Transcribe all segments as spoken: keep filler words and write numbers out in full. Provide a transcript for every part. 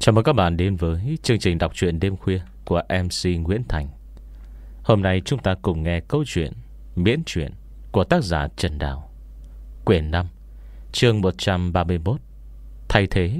Chào mừng các bạn đến với chương trình đọc truyện đêm khuya của em xê Nguyễn Thành. Hôm nay chúng ta cùng nghe câu chuyện Miễn truyện của tác giả Trần Đào, quyển năm, chương một trăm ba mươi mốt, Thay thế.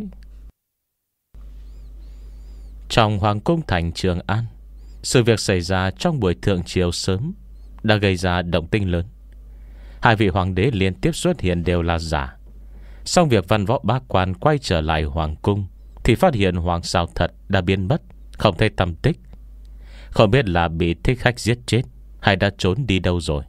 Trong Hoàng cung thành Trường An, sự việc xảy ra trong buổi thượng triều sớm đã gây ra động tĩnh lớn. Hai vị hoàng đế liên tiếp xuất hiện đều là giả. Xong việc văn võ bá quan quay trở lại hoàng cung thì phát hiện hoàng sao thật đã biến mất, không thấy tăm tích. Không biết là bị thích khách giết chết hay đã trốn đi đâu rồi.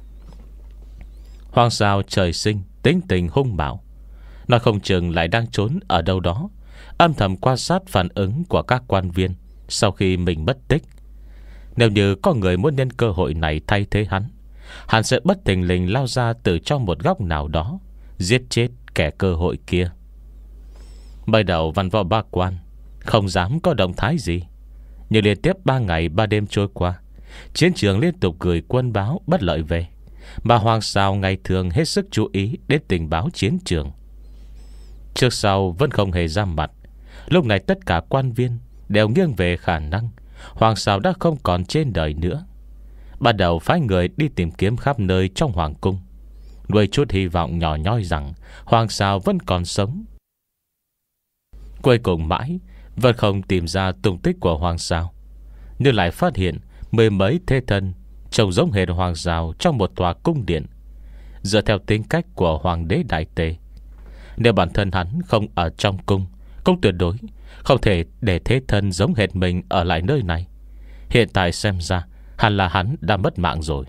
Hoàng sao trời sinh tính tình hung bạo, nó không chừng lại đang trốn ở đâu đó, âm thầm quan sát phản ứng của các quan viên sau khi mình mất tích. Nếu như có người muốn nhân cơ hội này thay thế hắn, hắn sẽ bất thình lình lao ra từ trong một góc nào đó, giết chết kẻ cơ hội kia. Mới đầu văn võ ba quan không dám có động thái gì, nhưng liên tiếp ba ngày ba đêm trôi qua, chiến trường liên tục gửi quân báo bất lợi về, mà hoàng sao ngày thường hết sức chú ý đến tình báo chiến trường. Trước sau vẫn không hề ra mặt. Lúc này tất cả quan viên đều nghiêng về khả năng hoàng sao đã không còn trên đời nữa. Bắt đầu phái người đi tìm kiếm khắp nơi trong hoàng cung, nuôi chút hy vọng nhỏ nhoi rằng hoàng sao vẫn còn sống. Cuối cùng mãi vẫn không tìm ra tung tích của hoàng sao, nhưng lại phát hiện mười mấy thế thân trông giống hệt hoàng sao trong một tòa cung điện. Dựa theo tính cách của hoàng đế đại tề, nếu bản thân hắn không ở trong cung, cũng tuyệt đối không thể để thế thân giống hệt mình ở lại nơi này. Hiện tại xem ra hẳn là hắn đã mất mạng rồi.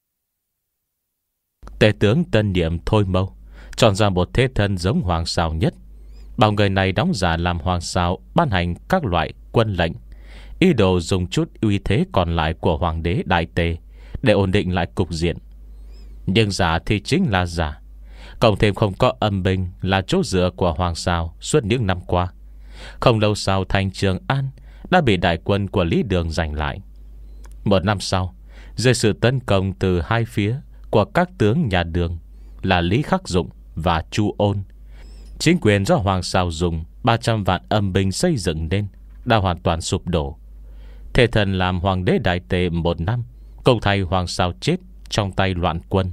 Tể tướng tân nhiệm Thôi Mâu chọn ra một thế thân giống hoàng sao nhất, bảo người này đóng giả làm hoàng sao, ban hành các loại quân lệnh, ý đồ dùng chút uy thế còn lại của hoàng đế đại tề để ổn định lại cục diện. Nhưng giả thì chính là giả, cộng thêm không có âm binh là chỗ dựa của hoàng sao suốt những năm qua. Không lâu sau thành Trường An đã bị đại quân của Lý Đường giành lại. Một năm sau, dưới sự tấn công từ hai phía của các tướng nhà Đường là Lý Khắc Dụng và Chu Ôn, chính quyền do hoàng sao dùng ba trăm vạn âm binh xây dựng nên đã hoàn toàn sụp đổ. Thế thần làm hoàng đế đại tề một năm, cùng thay hoàng sao chết trong tay loạn quân.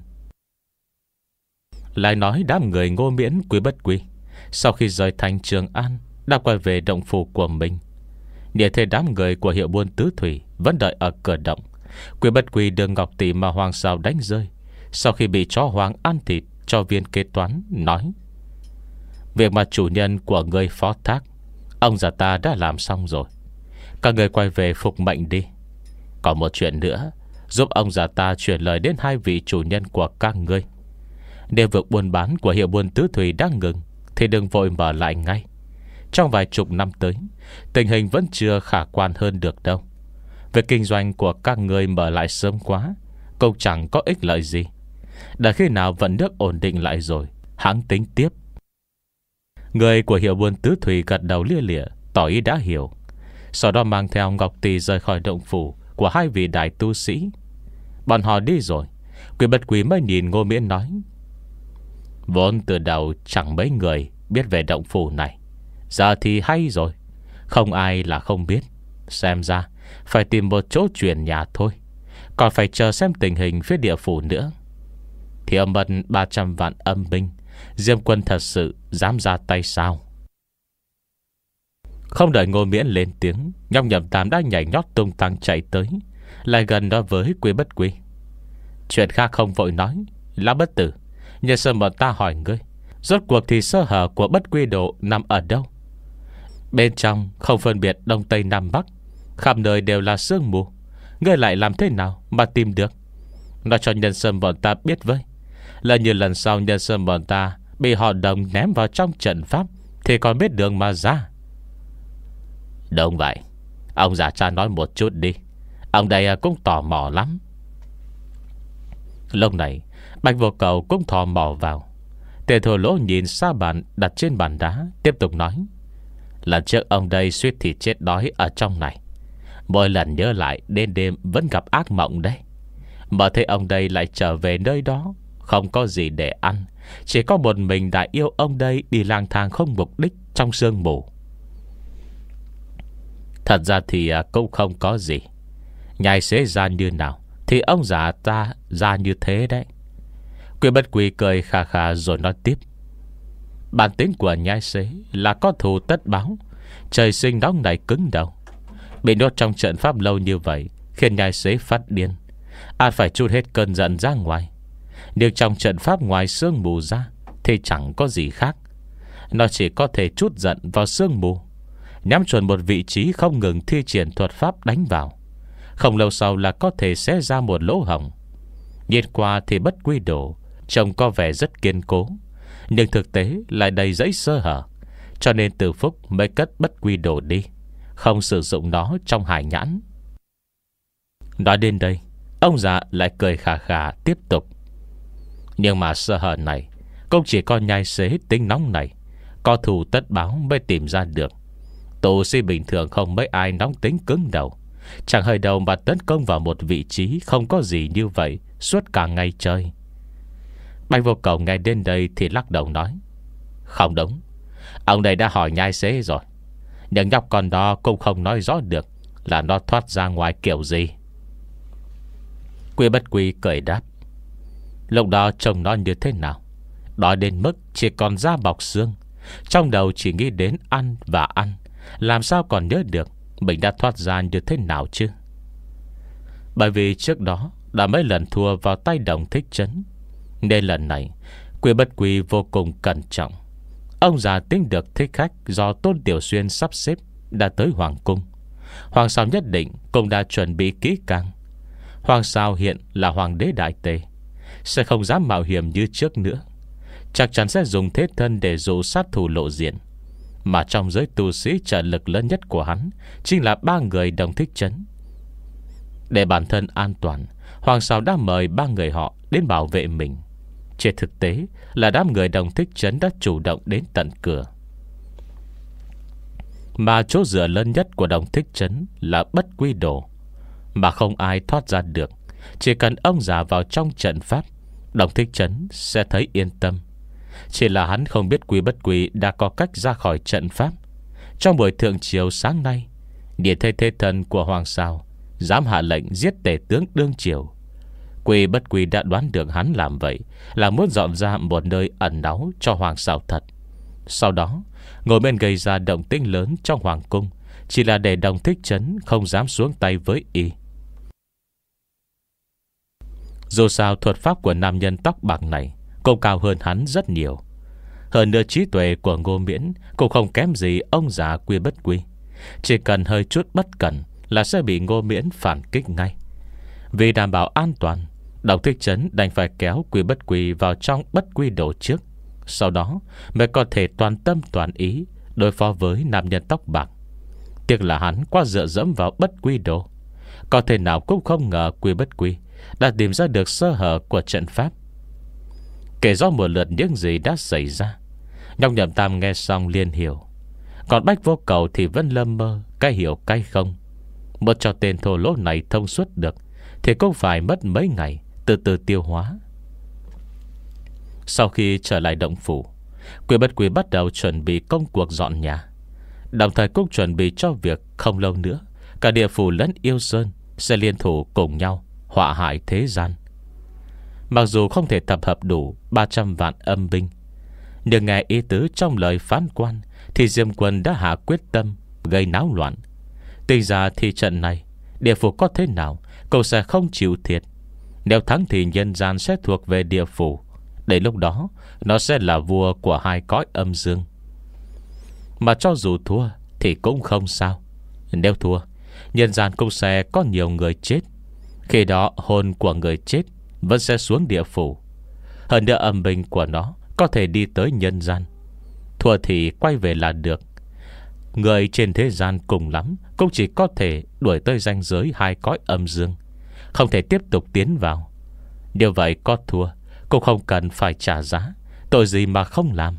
Lại nói đám người Ngô Miễn, Quý Bất Quy sau khi rời thành Trường An đã quay về động phủ của mình. Để thấy đám người của hiệu buôn tứ thủy vẫn đợi ở cửa động. Quý Bất Quy đưa ngọc tỷ mà hoàng sao đánh rơi, sau khi bị chó hoang ăn thịt cho viên kế toán, nói: việc mà chủ nhân của người phó thác, ông già ta đã làm xong rồi. Các người quay về phục mệnh đi. Còn một chuyện nữa, giúp ông già ta chuyển lời đến hai vị chủ nhân của các ngươi. Nếu việc buôn bán của hiệu buôn tứ thủy đang ngừng thì đừng vội mở lại ngay. Trong vài chục năm tới, tình hình vẫn chưa khả quan hơn được đâu. Việc kinh doanh của các ngươi mở lại sớm quá cũng chẳng có ích lợi gì. Đã khi nào vận nước ổn định lại rồi hãng tính tiếp. Người của hiệu buôn tứ thủy gật đầu lia lịa, tỏ ý đã hiểu. Sau đó mang theo ngọc tỷ rời khỏi động phủ của hai vị đại tu sĩ. Bọn họ đi rồi, Quý Bất Quý mới nhìn Ngô Miễn nói: vốn từ đầu chẳng mấy người biết về động phủ này, giờ thì hay rồi. Không ai là không biết. Xem ra phải tìm một chỗ chuyển nhà thôi. Còn phải chờ xem tình hình phía địa phủ nữa. Thì mất ba trăm vạn âm binh, Diêm quân thật sự dám ra tay sao? Không đợi Ngô Miễn lên tiếng, Nhóc Nhậm Tam đã nhảy nhót tung tăng chạy tới, lại gần đó với Quý Bất Quy. Chuyện khác không vội nói, Lão Bất Tử, nhờ sơ bọn ta hỏi ngươi, rốt cuộc thì sơ hở của Bất Quy Độ nằm ở đâu? Bên trong không phân biệt Đông Tây Nam Bắc, khắp nơi đều là sương mù. Ngươi lại làm thế nào mà tìm được? Nói cho nhân sâm bọn ta biết với. Là như lần sau nhân sâm bọn ta bị họ Đồng ném vào trong trận pháp thì còn biết đường mà ra. Đúng vậy. Ông già cha nói một chút đi. Ông đây cũng tò mò lắm. Lúc này Bạch Vô Cầu cũng thò mò vào. Tề Thổ Lỗ nhìn sa bàn đặt trên bàn đá, tiếp tục nói: lần trước ông đây suýt thì chết đói ở trong này. Mỗi lần nhớ lại đến đêm vẫn gặp ác mộng đấy. Mà thấy ông đây lại trở về nơi đó, không có gì để ăn, chỉ có một mình đại yêu ông đây đi lang thang không mục đích trong sương mù. Thật ra thì cũng không có gì. Nhai xế ra như nào thì ông già ta ra như thế đấy. Quy Bất Quy cười khà khà rồi nói tiếp. Bản tính của nhai xế là có thù tất báo. Trời sinh nóng này cứng đầu. Bị nhốt trong trận pháp lâu như vậy khiến nhai xế phát điên. Ai phải trút hết cơn giận ra ngoài. Nhưng trong trận pháp ngoài sương mù ra thì chẳng có gì khác. Nó chỉ có thể trút giận vào sương mù, nhắm chuẩn một vị trí không ngừng thi triển thuật pháp đánh vào. Không lâu sau là có thể xé ra một lỗ hổng. Nhìn qua thì Bất Quy Đồ trông có vẻ rất kiên cố, nhưng thực tế lại đầy dẫy sơ hở. Cho nên Từ Phúc mới cất Bất Quy Đồ đi, không sử dụng nó trong hải nhãn. Nói đến đây, ông già lại cười khà khà tiếp tục. Nhưng mà sơ hở này cũng chỉ có nhai xế tính nóng này có thù tất báo mới tìm ra được. Tù sĩ bình thường không mấy ai nóng tính cứng đầu, chẳng hơi đầu mà tấn công vào một vị trí không có gì như vậy suốt cả ngày chơi. Bạch Vô Cầu nghe đến đây thì lắc đầu nói. Không đúng, ông đây đã hỏi nhai xế rồi, nhưng nhóc con đó cũng không nói rõ được là nó thoát ra ngoài kiểu gì. Quy Bất Quy cười đáp. Lúc đó trông nó như thế nào? Đói đến mức chỉ còn da bọc xương, trong đầu chỉ nghĩ đến ăn và ăn, làm sao còn nhớ được mình đã thoát ra như thế nào chứ? Bởi vì trước đó đã mấy lần thua vào tay Đồng Thích Trấn, nên lần này Quy Bất Quy vô cùng cẩn trọng. Ông già tính được thích khách do Tôn Tiểu Xuyên sắp xếp đã tới Hoàng Cung. Hoàng Sao nhất định cũng đã chuẩn bị kỹ càng. Hoàng Sao hiện là Hoàng đế Đại Tề, sẽ không dám mạo hiểm như trước nữa. Chắc chắn sẽ dùng thế thân để dụ sát thủ lộ diện. Mà trong giới tu sĩ trợ lực lớn nhất của hắn chính là ba người Đồng Thích Trấn. Để bản thân an toàn, Hoàng Sao đã mời ba người họ đến bảo vệ mình. Trên thực tế là đám người Đồng Thích Trấn đã chủ động đến tận cửa. Mà chỗ dựa lớn nhất của Đồng Thích Trấn là Bất Quy Đồ, mà không ai thoát ra được. Chỉ cần ông già vào trong trận pháp, Đồng Thích Trấn sẽ thấy yên tâm. Chỉ là hắn không biết Quy Bất Quy đã có cách ra khỏi trận pháp. Trong buổi thượng triều sáng nay, nhìn thấy thế thần của Hoàng Sao dám hạ lệnh giết tể tướng đương triều, Quy Bất Quy đã đoán được hắn làm vậy là muốn dọn ra một nơi ẩn náu cho Hoàng Sao thật. Sau đó ngồi bên gây ra động tĩnh lớn trong Hoàng cung, chỉ là để Đồng Thích Trấn không dám xuống tay với y. Dù sao thuật pháp của nam nhân tóc bạc này cũng cao hơn hắn rất nhiều. Hơn nữa trí tuệ của Ngô Miễn cũng không kém gì ông già Quy Bất Quy. Chỉ cần hơi chút bất cẩn là sẽ bị Ngô Miễn phản kích ngay. Vì đảm bảo an toàn, Đồng Thích Trấn đành phải kéo Quy Bất Quy vào trong Bất Quy Đồ trước, sau đó mới có thể toàn tâm toàn ý đối phó với nam nhân tóc bạc. Tiếc là hắn quá dựa dẫm vào Bất Quy Đồ, có thể nào cũng không ngờ Quy Bất Quy đã tìm ra được sơ hở của trận pháp. Kể rõ một lượt những gì đã xảy ra, Nhóc Nhậm Tam nghe xong liền hiểu. Còn Bách Vô Cầu thì vẫn lơ mơ, cái hiểu cái không. Một cho tên thô lỗ này thông suốt được thì cũng phải mất mấy ngày từ từ tiêu hóa. Sau khi trở lại động phủ, Quy Bất Quy bắt đầu chuẩn bị công cuộc dọn nhà, đồng thời cũng chuẩn bị cho việc không lâu nữa cả địa phủ lẫn Yêu Sơn sẽ liên thủ cùng nhau họa hại thế gian. Mặc dù không thể tập hợp đủ ba trăm vạn âm binh, nhưng nghe ý tứ trong lời phán quan thì Diêm Quân đã hạ quyết tâm gây náo loạn. Tuy ra thì trận này địa phủ có thế nào cậu sẽ không chịu thiệt. Nếu thắng thì nhân gian sẽ thuộc về địa phủ. Đến lúc đó nó sẽ là vua của hai cõi âm dương. Mà cho dù thua thì cũng không sao. Nếu thua, nhân gian cũng sẽ có nhiều người chết. Khi đó hồn của người chết vẫn sẽ xuống địa phủ. Hơn nữa âm binh của nó có thể đi tới nhân gian. Thua thì quay về là được. Người trên thế gian cùng lắm cũng chỉ có thể đuổi tới ranh giới hai cõi âm dương, không thể tiếp tục tiến vào. Điều vậy có thua cũng không cần phải trả giá. Tội gì mà không làm.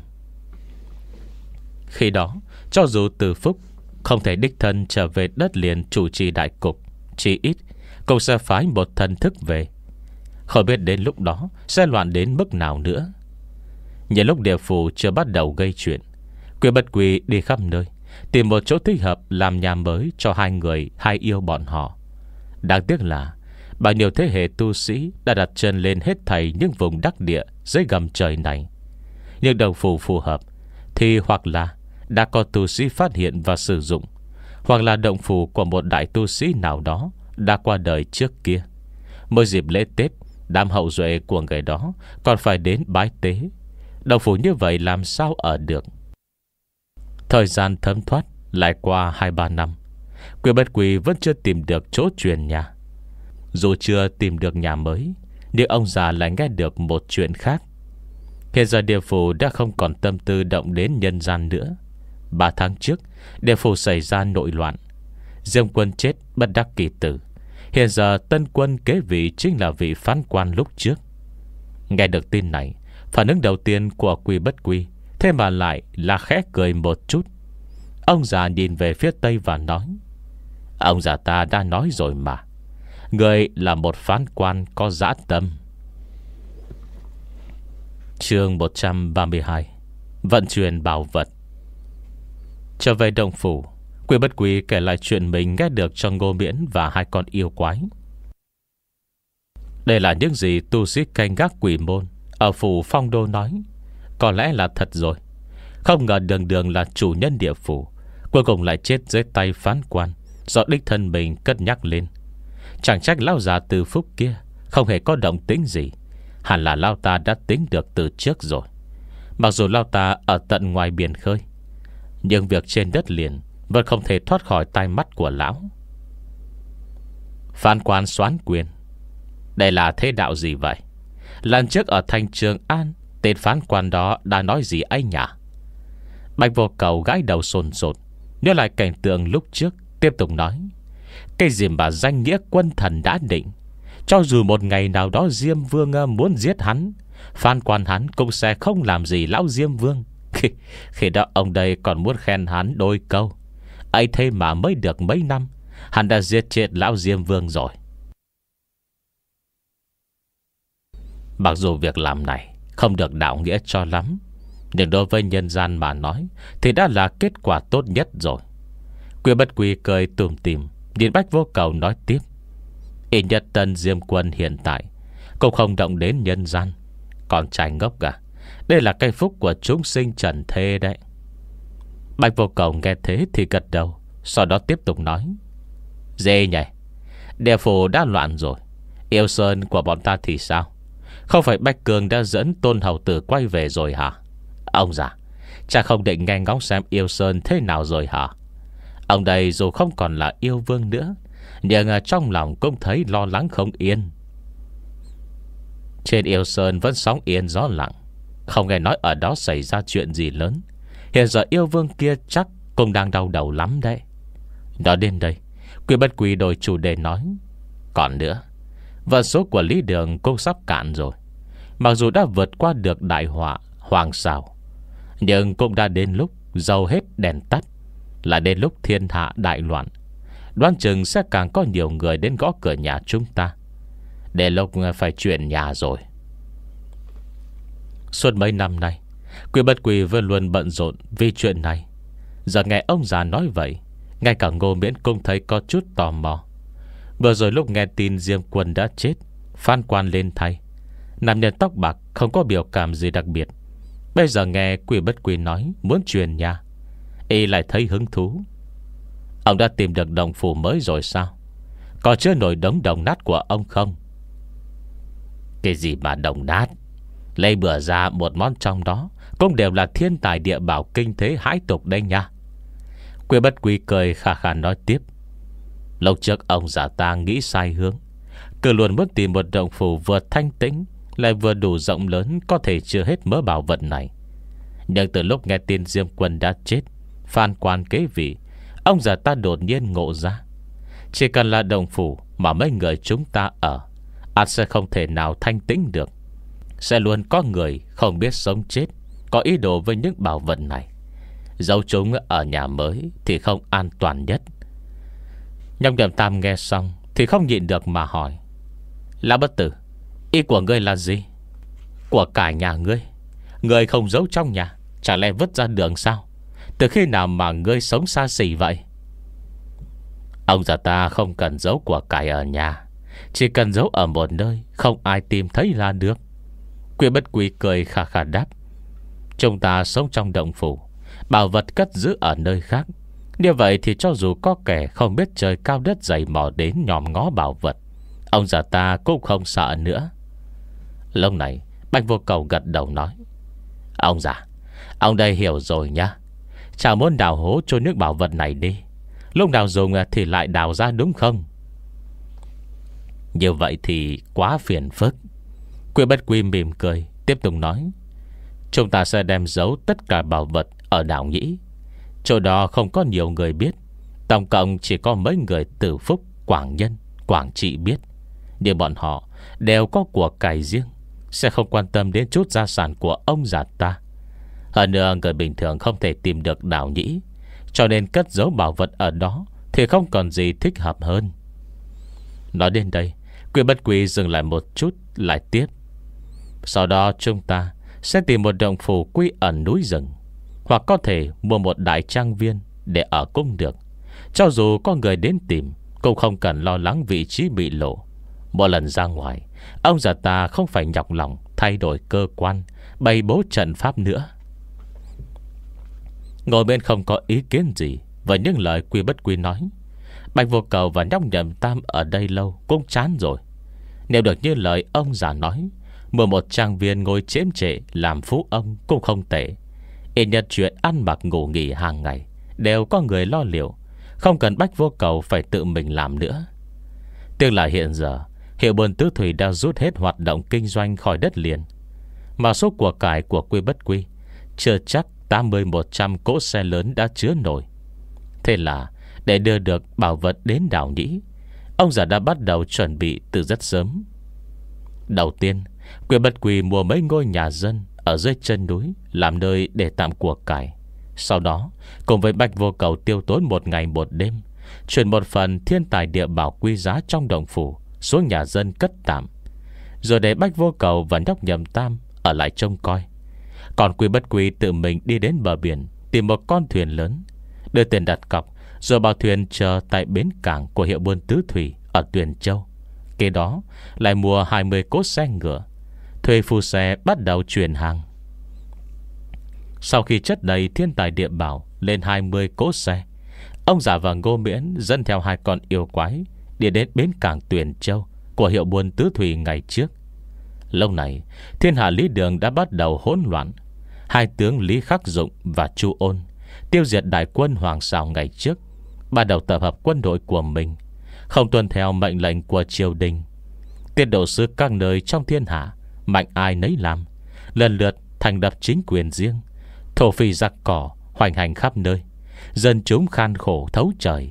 Khi đó cho dù Từ Phúc không thể đích thân trở về đất liền chủ trì đại cục, chỉ ít cũng sẽ phái một thần thức về. Không biết đến lúc đó sẽ loạn đến mức nào nữa. Những lúc địa phủ chưa bắt đầu gây chuyện, Quy Bất Quy đi khắp nơi tìm một chỗ thích hợp làm nhà mới cho hai người hai yêu bọn họ. Đáng tiếc là bao nhiêu thế hệ tu sĩ đã đặt chân lên hết thảy những vùng đắc địa dưới gầm trời này. Nhưng đồng phù phù hợp thì hoặc là đã có tu sĩ phát hiện và sử dụng, hoặc là động phù của một đại tu sĩ nào đó đã qua đời trước kia. Mỗi dịp lễ Tết, đám hậu duệ của người đó còn phải đến bái tế. Động phù như vậy làm sao ở được. Thời gian thấm thoát lại qua hai ba năm, Quy Bất Quy vẫn chưa tìm được chỗ truyền nhà. Dù chưa tìm được nhà mới, nhưng ông già lại nghe được một chuyện khác. Hiện giờ địa phủ đã không còn tâm tư động đến nhân gian nữa. Ba tháng trước, địa phủ xảy ra nội loạn, Diêm Quân chết bất đắc kỳ tử. Hiện giờ tân quân kế vị chính là vị phán quan lúc trước. Nghe được tin này, phản ứng đầu tiên của Quy Bất Quy thế mà lại là khẽ cười một chút. Ông già nhìn về phía tây và nói: ông già ta đã nói rồi mà, người là một phán quan có dã tâm. Chương một trăm ba mươi hai. Vận chuyển bảo vật. Trở về động phủ, Quy Bất Quy kể lại chuyện mình nghe được cho Ngô Miễn và hai con yêu quái. Đây là những gì tu sĩ canh gác quỷ môn ở phủ Phong Đô nói. Có lẽ là thật rồi. Không ngờ đường đường là chủ nhân địa phủ, cuối cùng lại chết dưới tay phán quan do đích thân mình cất nhắc lên. Chẳng trách lão già Từ Phúc kia không hề có động tĩnh gì. Hẳn là lão ta đã tính được từ trước rồi. Mặc dù lão ta ở tận ngoài biển khơi, nhưng việc trên đất liền vẫn không thể thoát khỏi tai mắt của lão. Phán quan soán quyền, đây là thế đạo gì vậy? Lần trước ở thành Trường An, tên phán quan đó đã nói gì ấy nhỉ? Bạch Vô Cầu gãi đầu sồn sột, nhớ lại cảnh tượng lúc trước, tiếp tục nói: cái gì mà danh nghĩa quân thần đã định, cho dù một ngày nào đó Diêm Vương muốn giết hắn, phán quan hắn cũng sẽ không làm gì lão Diêm Vương. Khi, khi đó ông đây còn muốn khen hắn đôi câu. ấy thế mà mới được mấy năm, hắn đã giết chết lão Diêm Vương rồi. Mặc dù việc làm này không được đạo nghĩa cho lắm, nhưng đối với nhân gian mà nói thì đã là kết quả tốt nhất rồi. Quy Bất Quy cười tủm tỉm nhìn Bạch Vô Cầu nói tiếp: ít nhất Tân Diêm Quân hiện tại cũng không động đến nhân gian. Còn trai ngốc à, đây là cây phúc của chúng sinh trần thế đấy. Bạch Vô Cầu nghe thế thì gật đầu, sau đó tiếp tục nói: dễ nhỉ, địa phủ đã loạn rồi, Yêu Sơn của bọn ta thì sao? Không phải Bạch Cường đã dẫn Tôn Hầu Tử quay về rồi hả? Ông già, chắc không định nghe ngóng xem Yêu Sơn thế nào rồi hả? Ông đây dù không còn là yêu vương nữa, nhưng trong lòng cũng thấy lo lắng không yên. Trên Yêu Sơn vẫn sóng yên gió lặng, không nghe nói ở đó xảy ra chuyện gì lớn. Hiện giờ yêu vương kia chắc cũng đang đau đầu lắm đấy. Nói đến đây, Quy Bất Quy đổi chủ đề nói: còn nữa, vận số của Lý Đường cũng sắp cạn rồi. Mặc dù đã vượt qua được đại họa hoàng sao, nhưng cũng đã đến lúc dầu hết đèn tắt, là đến lúc thiên hạ đại loạn. Đoán chừng sẽ càng có nhiều người đến gõ cửa nhà chúng ta. Để lúc phải chuyển nhà rồi. Suốt mấy năm nay, Quy Bất Quy vẫn luôn bận rộn vì chuyện này. Giờ nghe ông già nói vậy, ngay cả Ngô Miễn cũng thấy có chút tò mò. Vừa rồi lúc nghe tin Diêm Quân đã chết, phán quan lên thay, nam nhân tóc bạc không có biểu cảm gì đặc biệt. Bây giờ nghe Quy Bất Quy nói muốn truyền nhà, y lại thấy hứng thú. Ông đã tìm được đồng phủ mới rồi sao? Có chưa nổi đống đồng nát của ông không? Cái gì mà đồng nát? Lấy bữa ra một món trong đó cũng đều là thiên tài địa bảo kinh thế hãi tục đây nha. Quy Bất Quy cười khà khà nói tiếp: lúc trước ông già ta nghĩ sai hướng, cứ luôn muốn tìm một động phủ vừa thanh tĩnh lại vừa đủ rộng lớn, có thể chứa hết mớ bảo vật này. Nhưng từ lúc nghe tin Diêm Quân đã chết, phán quan kế vị, ông già ta đột nhiên ngộ ra, chỉ cần là động phủ mà mấy người chúng ta ở, ắt sẽ không thể nào thanh tĩnh được. Sẽ luôn có người không biết sống chết có ý đồ với những bảo vật này. Giấu chúng ở nhà mới thì không an toàn nhất. Nhâm Nhậm Tam nghe xong thì không nhịn được mà hỏi: Lão Bất Tử, ý của ngươi là gì? Của cả nhà ngươi, ngươi không giấu trong nhà, chả lẽ vứt ra đường sao? Từ khi nào mà ngươi sống xa xỉ vậy? Ông già ta không cần giấu của cải ở nhà, chỉ cần giấu ở một nơi không ai tìm thấy là được. Quy Bất Quy cười khà khà đáp: Chúng ta sống trong động phủ, bảo vật cất giữ ở nơi khác. Như vậy thì cho dù có kẻ không biết trời cao đất dày mò đến nhòm ngó bảo vật, ông già ta cũng không sợ nữa. Lúc này Bạch Vô Cầu gật đầu nói: Ông già, ông đây hiểu rồi nhá. Chả muốn đào hố chôn nước bảo vật này đi, lúc nào dùng thì lại đào ra đúng không? Như vậy thì quá phiền phức. Quy Bất Quy mỉm cười tiếp tục nói: Chúng ta sẽ đem giấu tất cả bảo vật ở đảo Nhĩ. Chỗ đó không có nhiều người biết, tổng cộng chỉ có mấy người Tử Phúc, Quảng Nhân, Quảng Trị biết. Nhưng bọn họ đều có của cải riêng, sẽ không quan tâm đến chút gia sản của ông già ta. Hơn nữa người bình thường không thể tìm được đảo Nhĩ, cho nên cất giấu bảo vật ở đó thì không còn gì thích hợp hơn. Nói đến đây, Quy Bất Quy dừng lại một chút, lại tiếp: Sau đó chúng ta sẽ tìm một động phủ quy ẩn núi rừng, hoặc có thể mua một đại trang viên để ở cũng được. Cho dù có người đến tìm, cũng không cần lo lắng vị trí bị lộ. Mỗi lần ra ngoài, ông già ta không phải nhọc lòng thay đổi cơ quan, bày bố trận pháp nữa. Ngồi bên không có ý kiến gì với những lời Quy Bất Quy nói. Bạch Vô Cầu và nhóc Nhậm Tam ở đây lâu cũng chán rồi. Nếu được như lời ông già nói, mua một trang viên ngồi chiếm trệ làm phú ông cũng không tệ. Ít nhất chuyện ăn mặc ngủ nghỉ hàng ngày đều có người lo liệu, không cần Bạch Vô Cầu phải tự mình làm nữa. Tiếc là hiện giờ Hiệu Buôn Tứ Thủy đã rút hết hoạt động kinh doanh khỏi đất liền, mà số của cải của Quy Bất Quy chưa chắc tám mươi một trăm cỗ xe lớn đã chứa nổi. Thế là để đưa được bảo vật đến đảo Nhĩ, ông già đã bắt đầu chuẩn bị từ rất sớm. Đầu tiên, Quy Bất Quy mua mấy ngôi nhà dân ở dưới chân núi làm nơi để tạm của cải. Sau đó cùng với Bạch Vô Cầu tiêu tốn một ngày một đêm, chuyển một phần thiên tài địa bảo quý giá trong động phủ xuống nhà dân cất tạm, rồi để Bạch Vô Cầu và nhóc Nhậm Tam ở lại trông coi. Còn Quy Bất Quy tự mình đi đến bờ biển, tìm một con thuyền lớn, đưa tiền đặt cọc, rồi bảo thuyền chờ tại bến cảng của Hiệu Buôn Tứ Thủy ở Tuyền Châu. Kế đó lại mua hai mươi cỗ xe ngựa, thuê phu xe bắt đầu chuyển hàng. Sau khi chất đầy thiên tài địa bảo lên hai mươi cỗ xe, ông già và Ngô Miễn dẫn theo hai con yêu quái đi đến bến cảng Tuyền Châu của Hiệu Buôn Tứ Thủy ngày trước. Lâu này thiên hạ lý đường đã bắt đầu hỗn loạn. Hai tướng Lý Khắc Dụng và Chu Ôn tiêu diệt đại quân Hoàng Sào ngày trước, bắt đầu tập hợp quân đội của mình, không tuân theo mệnh lệnh của triều đình. Tiết độ sứ các nơi trong thiên hạ mạnh ai nấy làm, lần lượt thành lập chính quyền riêng. Thổ phỉ giặc cỏ hoành hành khắp nơi, dân chúng khan khổ thấu trời.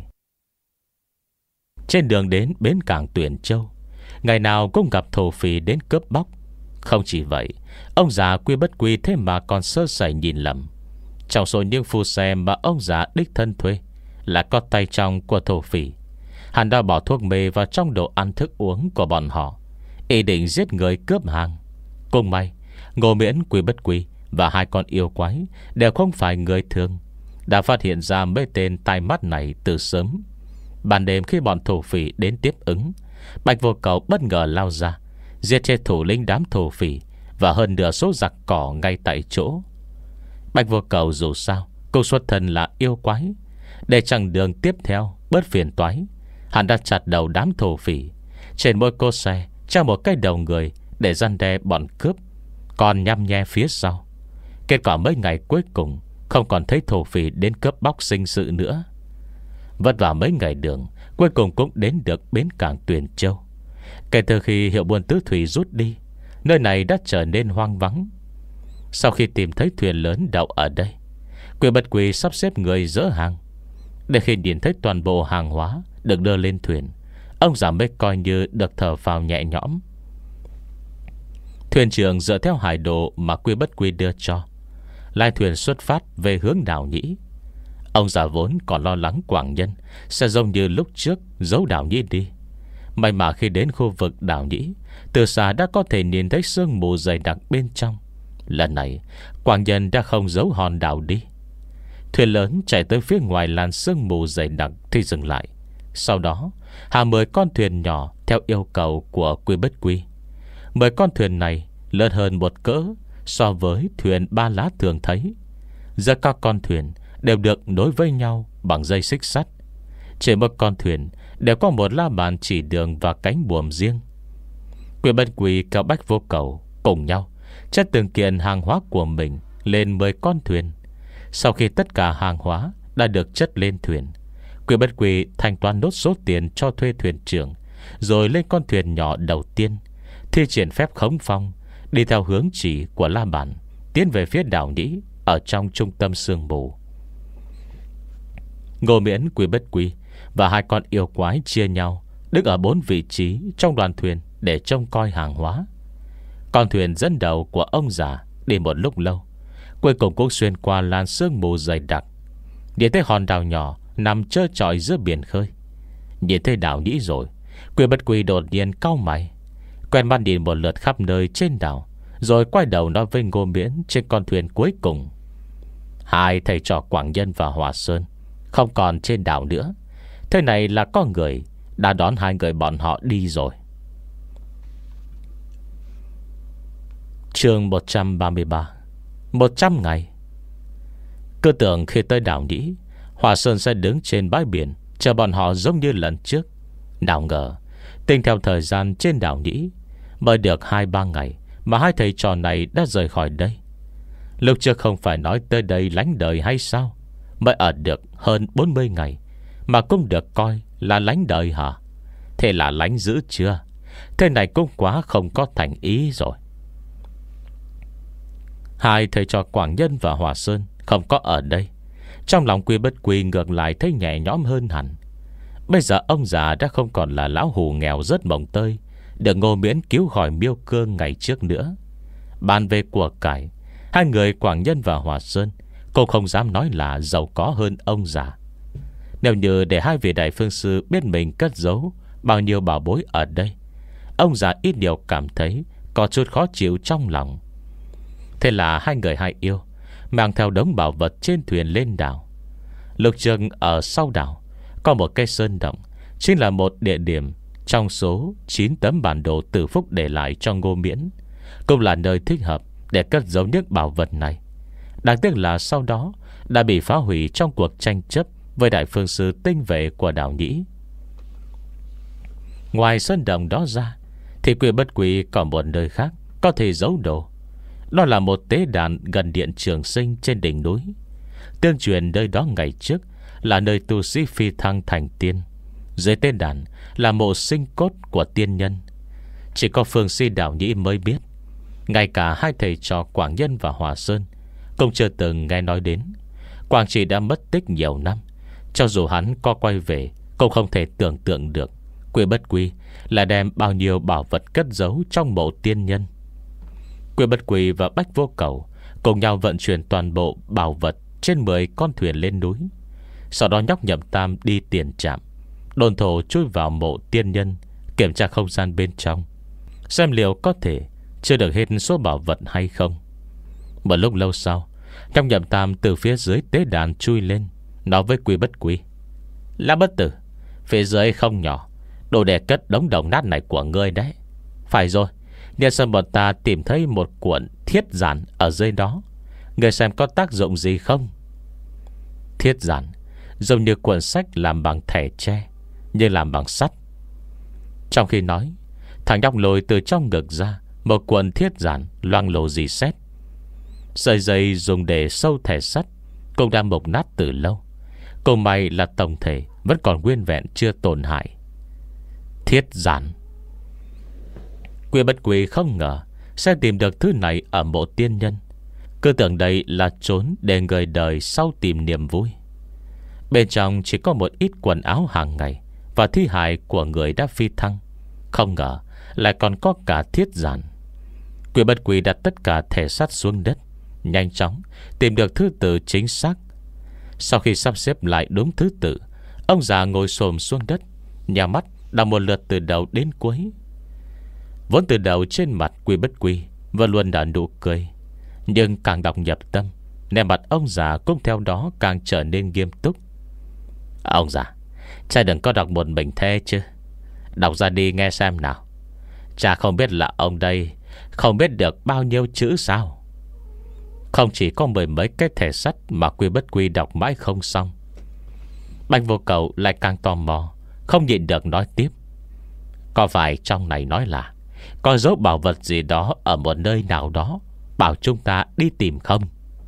Trên đường đến bến cảng Tuyền Châu, ngày nào cũng gặp thổ phỉ đến cướp bóc. Không chỉ vậy, ông già Quy Bất Quy thế mà còn sơ sẩy nhìn lầm. Trong số những phu xe mà ông già đích thân thuê là có tay trong của thổ phỉ. Hắn đã bỏ thuốc mê vào trong đồ ăn thức uống của bọn họ, ý định giết người cướp hàng. Cùng may Ngô Miễn, Quy Bất Quy và hai con yêu quái đều không phải người thường, đã phát hiện ra mấy tên tai mắt này từ sớm. Ban đêm khi bọn thổ phỉ đến tiếp ứng, Bạch Vô Cầu bất ngờ lao ra, giết chết thủ lĩnh đám thổ phỉ và hơn nửa số giặc cỏ ngay tại chỗ. Bạch Vô Cầu dù sao cũng xuất thân là yêu quái, để chặng đường tiếp theo bớt phiền toái, hắn đã chặt đầu đám thổ phỉ. Trên mỗi cô xe treo một cái đầu người để răn đe bọn cướp, còn nhăm nhe phía sau. Kết quả mấy ngày cuối cùng không còn thấy thổ phỉ đến cướp bóc sinh sự nữa. Vất vả mấy ngày đường, cuối cùng cũng đến được bến cảng Tuyền Châu. Kể từ khi Hiệu Buôn Tứ Thủy rút đi, nơi này đã trở nên hoang vắng. Sau khi tìm thấy thuyền lớn đậu ở đây, Quy Bất Quy sắp xếp người dỡ hàng. Để khi nhìn thấy toàn bộ hàng hóa được đưa lên thuyền, ông già mới coi như được thở phào nhẹ nhõm. Thuyền trưởng dựa theo hải đồ mà Quy Bất Quy đưa cho, lai thuyền xuất phát về hướng đảo Nhĩ. Ông già vốn còn lo lắng Quảng Nhân sẽ giống như lúc trước giấu đảo Nhĩ đi. May mà khi đến khu vực đảo Nhĩ, từ xa đã có thể nhìn thấy sương mù dày đặc bên trong. Lần này Quảng Nhân đã không giấu hòn đảo đi. Thuyền lớn chạy tới phía ngoài làn sương mù dày đặc thì dừng lại. Sau đó hạ mười con thuyền nhỏ theo yêu cầu của Quy Bất Quy. Mười con thuyền này lớn hơn một cỡ so với thuyền ba lá thường thấy. Giờ các con thuyền đều được nối với nhau bằng dây xích sắt. Trên một con thuyền đều có một la bàn chỉ đường và cánh buồm riêng. Quy Bất Quy kéo Bách Vô Cầu cùng nhau chất từng kiện hàng hóa của mình lên mười con thuyền. Sau khi tất cả hàng hóa đã được chất lên thuyền, Quy Bất Quy thanh toán nốt số tiền cho thuê thuyền trưởng, rồi lên con thuyền nhỏ đầu tiên, thi triển phép khống phong, đi theo hướng chỉ của la bàn, tiến về phía đảo Nhĩ ở trong trung tâm sương mù. Ngô Miễn, Quy Bất Quy và hai con yêu quái chia nhau đứng ở bốn vị trí trong đoàn thuyền để trông coi hàng hóa. Con thuyền dẫn đầu của ông già đi một lúc lâu, cuối cùng cũng xuyên qua làn sương mù dày đặc, nhìn thấy hòn đảo nhỏ nằm trơ trọi giữa biển khơi. Nhìn thấy đảo Nhĩ rồi, Quy Bất Quy đột nhiên cau mày, quen mắt nhìn một lượt khắp nơi trên đảo, rồi quay đầu nói với Ngô Miễn trên con thuyền cuối cùng: hai thầy trò Quảng Nhân và Hòa Sơn không còn trên đảo nữa. Thế này là có người đã đón hai người bọn họ đi rồi. Chương một trăm ba mươi ba. Một trăm ngày. Cứ tưởng khi tới đảo Nhĩ, Hòa Sơn sẽ đứng trên bãi biển chờ bọn họ giống như lần trước. Nào ngờ tính theo thời gian trên đảo Nhĩ mới được hai ba ngày mà hai thầy trò này đã rời khỏi đây. Lúc trước không phải nói tới đây lánh đời hay sao? Mới ở được hơn bốn mươi ngày mà cũng được coi là lánh đời hả? Thế là lánh dữ chưa? Thế này cũng quá không có thành ý rồi. Hai thầy trò Quảng Nhân và Hòa Sơn không có ở đây, trong lòng Quy Bất Quy ngược lại thấy nhẹ nhõm hơn hẳn. Bây giờ ông già đã không còn là lão hù nghèo rất mồng tơi được Ngô Miễn cứu khỏi miêu cương ngày trước nữa. Bàn về của cải, hai người Quảng Nhân và Hòa Sơn cũng không dám nói là giàu có hơn ông già. Nếu như để hai vị đại phương sư biết mình cất giấu bao nhiêu bảo bối ở đây, ông già ít điều cảm thấy có chút khó chịu trong lòng. Thế là hai người hai yêu mang theo đống bảo vật trên thuyền lên đảo. Lúc trước ở sau đảo có một cây sơn động, chính là một địa điểm trong số chín tấm bản đồ Từ Phúc để lại cho Ngô Miễn, cũng là nơi thích hợp để cất giấu những bảo vật này. Đáng tiếc là sau đó đã bị phá hủy trong cuộc tranh chấp với đại phương sư tinh vệ của đảo Nhĩ. Ngoài sơn động đó ra thì Quy Bất Quy còn một nơi khác có thể giấu đồ. Đó là một tế đàn gần điện Trường Sinh trên đỉnh núi. Tương truyền nơi đó ngày trước là nơi tu sĩ phi thăng thành tiên. Dưới tế đàn là mộ sinh cốt của tiên nhân. Chỉ có phương si đảo Nhĩ mới biết. Ngay cả hai thầy trò Quảng Nhân và Hòa Sơn cũng chưa từng nghe nói đến. Quảng Trị đã mất tích nhiều năm. Cho dù hắn có quay về cũng không thể tưởng tượng được Quy Bất Quy là đem bao nhiêu bảo vật cất giấu trong mộ tiên nhân. Quy Bất Quy và Bách Vô Cầu cùng nhau vận chuyển toàn bộ bảo vật trên mười con thuyền lên núi. Sau đó nhóc Nhậm Tam đi tiền trạm, đồn thổ chui vào mộ tiên nhân, kiểm tra không gian bên trong, xem liệu có thể chưa được hết số bảo vật hay không. Một lúc lâu sau, nhóc Nhậm Tam từ phía dưới tế đàn chui lên, nói với Quy Bất Quy: Lã Bất Tử, phía dưới không nhỏ, đồ để cất đống đồng nát này của ngươi đấy. Phải rồi, Niên Sơn bọn ta tìm thấy một cuộn thiết giản ở dưới đó, ngươi xem có tác dụng gì không? Thiết giản giống như cuộn sách làm bằng thẻ tre, nhưng làm bằng sắt. Trong khi nói, thằng nhóc lôi từ trong ngực ra một cuộn thiết giản loang lổ rỉ sét. Sợi dây dùng để sâu thẻ sắt cũng đã mục nát từ lâu. Cùng may là tổng thể vẫn còn nguyên vẹn, chưa tổn hại. Thiết giản. Quy Bất Quy không ngờ sẽ tìm được thứ này ở mộ tiên nhân, cứ tưởng đây là trốn để người đời sau tìm niềm vui. Bên trong chỉ có một ít quần áo hàng ngày và thi hài của người đã phi thăng. Không ngờ lại còn có cả thiết giản. Quy Bất Quy đặt tất cả thẻ sắt xuống đất, nhanh chóng tìm được thứ tự chính xác. Sau khi sắp xếp lại đúng thứ tự, ông già ngồi xổm xuống đất, nhắm mắt đọc một lượt từ đầu đến cuối. Vốn từ đầu trên mặt Quy Bất Quy vẫn luôn đã nụ cười, nhưng càng đọc nhập tâm Nét mặt ông già cũng theo đó càng trở nên nghiêm túc. Ông già, cha đừng có đọc một mình thế chứ. Đọc ra đi nghe xem nào. Cha không biết là ông đây không biết được bao nhiêu chữ sao? Không chỉ có mười mấy cái thẻ sắt mà Quy Bất Quy đọc mãi không xong. Bạch Vô Cầu lại càng tò mò, không nhịn được nói tiếp. Có phải trong này nói là có dấu bảo vật gì đó ở một nơi nào đó, bảo chúng ta đi tìm không?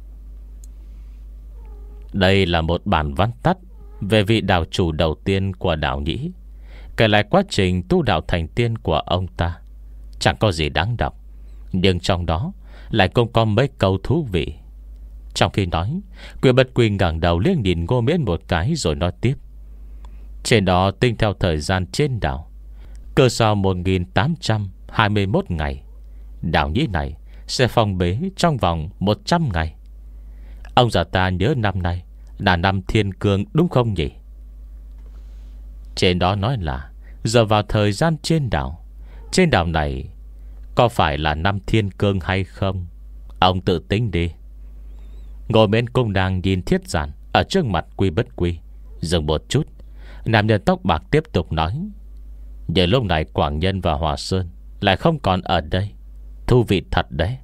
Đây là một bản văn tắt về vị đạo chủ đầu tiên của đạo Nhĩ, kể lại quá trình tu đạo thành tiên của ông ta. Chẳng có gì đáng đọc, nhưng trong đó lại cũng có mấy câu thú vị. Trong khi nói, Quy Bất Quy ngẩng đầu liếc nhìn Ngô Miễn một cái rồi nói tiếp. Trên đó tính theo thời gian trên đảo, cơ sau một nghìn tám trăm hai mươi mốt ngày, đảo Nhĩ này sẽ phong bế trong vòng một trăm ngày. Ông già ta nhớ năm nay là năm thiên cương đúng không nhỉ? Trên đó nói là giờ vào thời gian trên đảo. Trên đảo này có phải là năm thiên cương hay không? Ông tự tính đi. Ngồi bên cung đang nhìn thiết giản ở trước mặt Quy Bất Quy. Dừng một chút, nam nhân tóc bạc tiếp tục nói. Giờ lúc này Quảng Nhân và Hòa Sơn lại không còn ở đây. Thú vị thật đấy.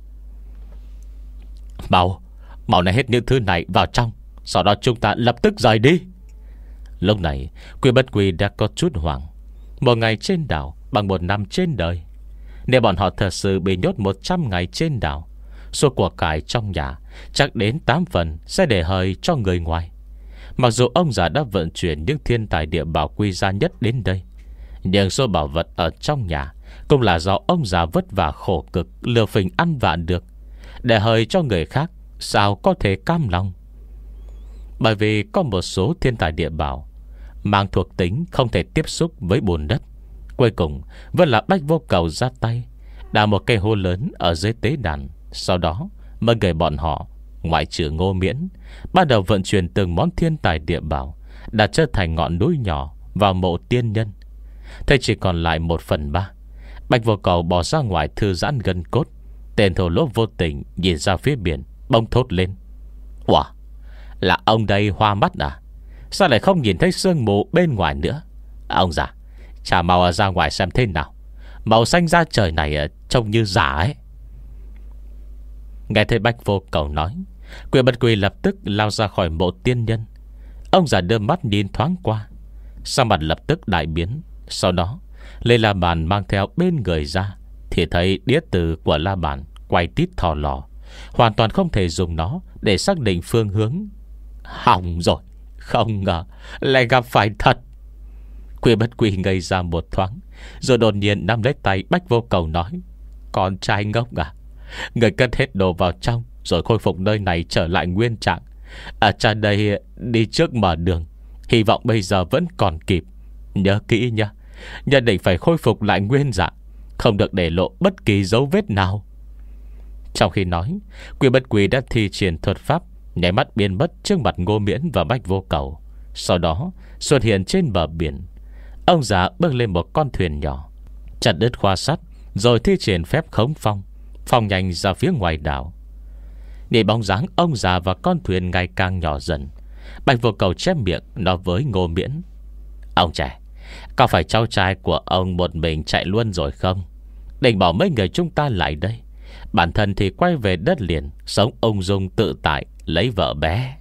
Mau, mau này hết những thứ này vào trong, sau đó chúng ta lập tức rời đi. Lúc này Quy Bất Quy đã có chút hoảng. Một ngày trên đảo bằng một năm trên đời. Nếu bọn họ thật sự bị nhốt một trăm ngày trên đảo, số của cải trong nhà chắc đến tám phần sẽ để hơi cho người ngoài. Mặc dù ông già đã vận chuyển những thiên tài địa bảo quý giá nhất đến đây, nhưng số bảo vật ở trong nhà cũng là do ông già vất vả khổ cực lừa phình ăn vạ được. Để hơi cho người khác sao có thể cam lòng? Bởi vì có một số thiên tài địa bảo mang thuộc tính không thể tiếp xúc với bùn đất. Cuối cùng vẫn là Bạch Vô Cầu ra tay đào một cây hố lớn ở dưới tế đàn. Sau đó mới người bọn họ, ngoại trừ Ngô Miễn, bắt đầu vận chuyển từng món thiên tài địa bảo đã trở thành ngọn núi nhỏ vào mộ tiên nhân. Thế chỉ còn lại một phần ba. Bạch Vô Cầu bỏ ra ngoài thư giãn gân cốt. Tên thổ lỗ vô tình nhìn ra phía biển, bông thốt lên. Ủa, là ông đây hoa mắt à? Sao lại không nhìn thấy sương mù bên ngoài nữa? À, ông già, chả mau ra ngoài xem thế nào. Màu xanh da trời này trông như giả ấy. Nghe thấy Bạch Vô Cầu nói, Quy Bất Quy lập tức lao ra khỏi mộ tiên nhân. Ông già đưa mắt nhìn thoáng qua, sắc mặt lập tức đại biến. Sau đó Lê La Bàn mang theo bên người ra, thì thấy đĩa từ của La Bàn quay tít thò lò, hoàn toàn không thể dùng nó để xác định phương hướng. Hỏng rồi, không ngờ lại gặp phải thật. Quy Bất Quy ngây ra một thoáng, rồi đột nhiên nắm lấy tay Bạch Vô Cầu nói. Con trai ngốc à, người cất hết đồ vào trong, rồi khôi phục nơi này trở lại nguyên trạng. À cha đây đi trước mở đường, hy vọng bây giờ vẫn còn kịp. Nhớ kỹ nha, nhất định phải khôi phục lại nguyên dạng, không được để lộ bất kỳ dấu vết nào. Trong khi nói, Quy Bất Quy đã thi triển thuật pháp nháy mắt biến mất trước mặt Ngô Miễn và Bạch Vô Cầu. Sau đó xuất hiện trên bờ biển. Ông già bước lên một con thuyền nhỏ, chặt đứt khoa sắt, rồi thi triển phép khống phong, phong nhanh ra phía ngoài đảo. Nhìn bóng dáng ông già và con thuyền ngày càng nhỏ dần, Bạch Vô Cầu chép miệng nói với Ngô Miễn. Ông trẻ, có phải cháu trai của ông một mình chạy luôn rồi không? Định bỏ mấy người chúng ta lại đây, bản thân thì quay về đất liền, sống ung dung tự tại, lấy vợ bé.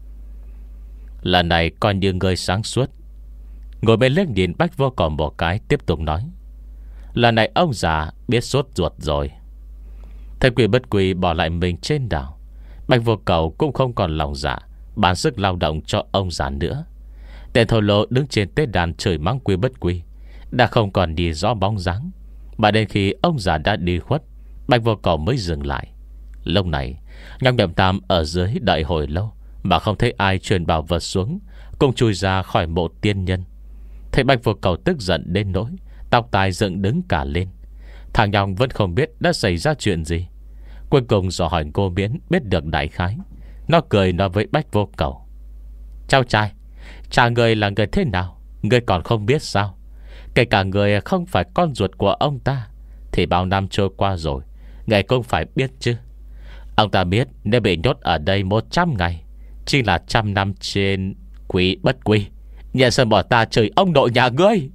Lần này coi như người sáng suốt. Ngồi bên liếc nhìn Bạch Vô Cầu một cái, tiếp tục nói. Lần này ông già biết sốt ruột rồi. Thấy Quy Bất Quy bỏ lại mình trên đảo, Bạch Vô Cầu cũng không còn lòng dạ bán sức lao động cho ông già nữa. Tên thổ lỗ đứng trên tế đàn chửi mắng Quy Bất Quy đã không còn đi rõ bóng dáng. Mà đến khi ông già đã đi khuất, Bạch Vô Cầu mới dừng lại. Lúc này Nhóc Nhậm Tam ở dưới đợi hồi lâu mà không thấy ai truyền bảo vật xuống, cùng chui ra khỏi mộ tiên nhân. Thấy Bạch Vô Cầu tức giận đến nỗi tóc tai dựng đứng cả lên. Thằng Nhong vẫn không biết đã xảy ra chuyện gì. Cuối cùng dò hỏi Ngô Miễn biết được đại khái. Nó cười nói với Bạch Vô Cầu. Cháu trai, cha người là người thế nào, người còn không biết sao? Kể cả người không phải con ruột của ông ta thì bao năm trôi qua rồi, người cũng phải biết chứ. Ông ta biết nếu bị nhốt ở đây một trăm ngày chính là trăm năm trên Quý Bất Quy. Nhện Sơn bọn ta chửi ông nội nhà ngươi.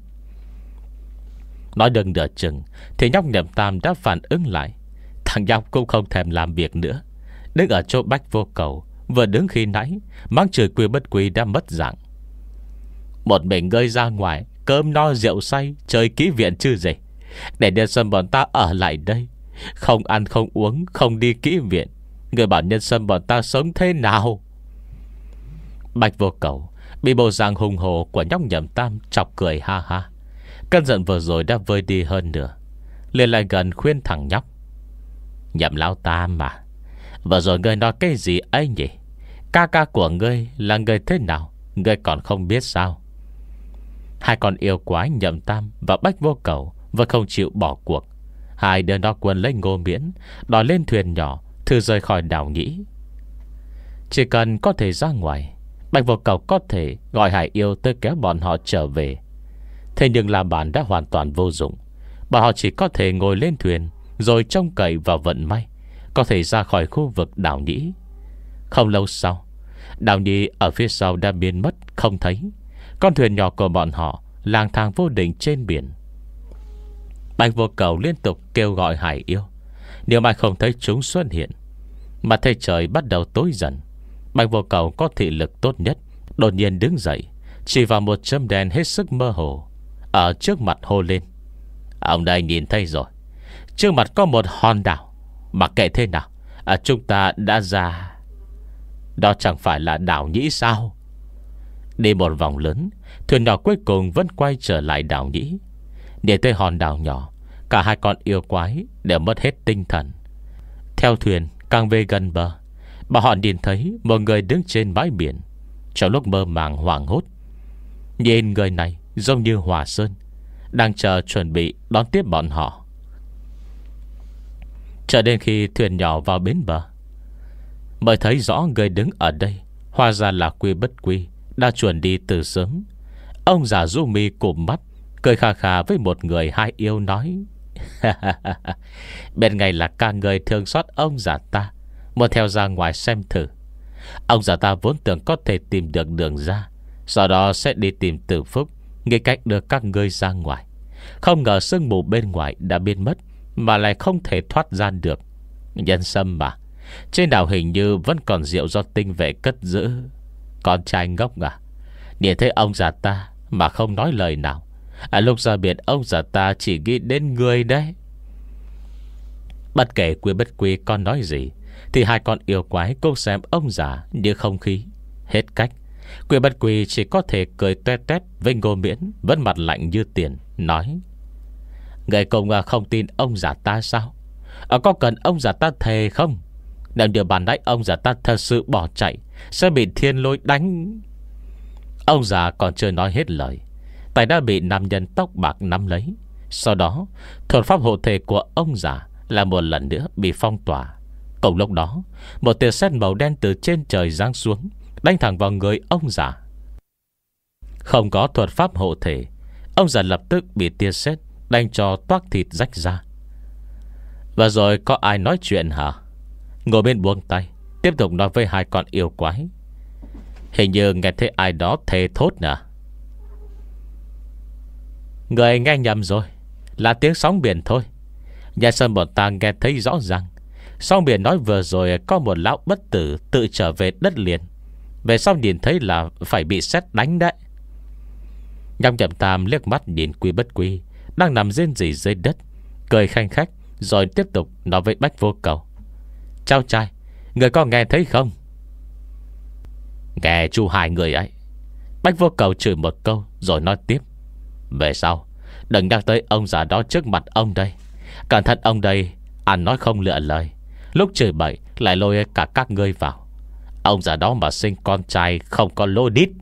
Nói đừng nửa chừng thì nhóc Niệm Tam đã phản ứng lại. Thằng nhóc cũng không thèm làm việc nữa, đứng ở chỗ Bách Vô Cầu. Vừa đứng khi nãy mắng chửi Quý Bất Quy đã mất dạng. Một mình ngươi ra ngoài, cơm no rượu say, chơi kỹ viện chứ gì, để Nhân Sâm bọn ta ở lại đây, không ăn không uống, không đi kỹ viện. Người bảo Nhân Sâm bọn ta sống thế nào? Bạch Vô Cầu bị bộ dạng hùng hồ của nhóc Nhậm Tam chọc cười ha ha. Cơn giận vừa rồi đã vơi đi hơn nữa, liền lại gần khuyên thằng nhóc: Nhậm lão Tam mà, vừa rồi ngươi nói cái gì ấy nhỉ? Ca ca của ngươi là người thế nào, ngươi còn không biết sao? Hai con yêu quái Nhậm Tam và Bách Vô Cầu vẫn không chịu bỏ cuộc. Hai đứa nó quần lấy Ngô Miễn, đòi lên thuyền nhỏ thử rời khỏi đảo Nhĩ. Chỉ cần có thể ra ngoài, Bạch Vô Cầu có thể gọi Hải Yêu tới kéo bọn họ trở về. Thế nhưng là bản đã hoàn toàn vô dụng. Bọn họ chỉ có thể ngồi lên thuyền rồi trông cậy vào vận may có thể ra khỏi khu vực đảo Nhĩ. Không lâu sau, đảo Nhĩ ở phía sau đã biến mất không thấy. Con thuyền nhỏ của bọn họ lang thang vô định trên biển. Bạch Vô Cầu liên tục kêu gọi Hải Yêu, nếu mà không thấy chúng xuất hiện. Mà thấy trời bắt đầu tối dần, Bạch Vô Cầu có thị lực tốt nhất đột nhiên đứng dậy, chỉ vào một chấm đen hết sức mơ hồ ở trước mặt hô lên: Ông đây nhìn thấy rồi, trước mặt có một hòn đảo. Mặc kệ thế nào, à, chúng ta đã ra. Đó chẳng phải là đảo Nhĩ sao? Đi một vòng lớn, thuyền nhỏ cuối cùng vẫn quay trở lại đảo Nhĩ. Để tới hòn đảo nhỏ, cả hai con yêu quái đều mất hết tinh thần. Theo thuyền càng về gần bờ, bà họ nhìn thấy một người đứng trên bãi biển. Trong lúc mơ màng hoảng hốt, nhìn người này giống như Hòa Sơn, đang chờ chuẩn bị đón tiếp bọn họ. Chờ đến khi thuyền nhỏ vào bến bờ, mới thấy rõ người đứng ở đây hóa ra là Quy Bất Quy, đã chuẩn đi từ sớm. Ông già du mi cụm mắt, cười khà khà với một người hai yêu nói: Bên ngay là cả người thương xót ông già ta, muốn theo ra ngoài xem thử. Ông già ta vốn tưởng có thể tìm được đường ra, sau đó sẽ đi tìm Tử Phúc, nghĩ cách đưa các ngươi ra ngoài. Không ngờ sương mù bên ngoài đã biến mất, mà lại không thể thoát ra được. Nhân Sâm mà, trên đảo hình như vẫn còn rượu do tinh vệ cất giữ. Con trai ngốc à, nhìn thấy ông già ta mà không nói lời nào. À, lúc ra biển ông già ta chỉ nghĩ đến người đấy. Bất kể Quy Bất Quy con nói gì, thì hai con yêu quái cũng xem ông già như không khí. Hết cách, Quy Bất Quy chỉ có thể cười tuét tuét với Ngô Miễn, vẫn mặt lạnh như tiền, nói: Người cùng không tin ông già ta sao? À, có cần ông già ta thề không? Nếu điều bàn nãy ông già ta thật sự bỏ chạy, sẽ bị thiên lôi đánh. Ông già còn chưa nói hết lời, tay đã bị nam nhân tóc bạc nắm lấy. Sau đó thuật pháp hộ thể của ông già là một lần nữa bị phong tỏa. Cùng lúc đó, một tia sét màu đen từ trên trời giáng xuống, đánh thẳng vào người ông già. Không có thuật pháp hộ thể, ông già lập tức bị tia sét đánh cho toác thịt rách ra. Và rồi có ai nói chuyện hả? Ngồi bên buông tay, tiếp tục nói với hai con yêu quái: Hình như nghe thấy ai đó thề thốt nè. Người nghe nhầm rồi, là tiếng sóng biển thôi. Nhà sân bọn ta nghe thấy rõ ràng. Sóng biển nói vừa rồi có một lão bất tử tự trở về đất liền, về sau nhìn thấy là phải bị sét đánh đấy. Nhâm Nhậm Tam liếc mắt nhìn Quy Bất Quy đang nằm rên rỉ dưới đất, cười khanh khách, rồi tiếp tục nói với Bách Vô Cầu: Cháu trai, người có nghe thấy không? Nghe chu hai người ấy. Bách Vô Cầu chửi một câu rồi nói tiếp: Về sau đừng nhắc tới ông già đó trước mặt ông đây. Cẩn thận ông đây ăn nói không lựa lời, lúc chửi bậy lại lôi cả các ngươi vào. Ông già đó mà sinh con trai không có lô đít.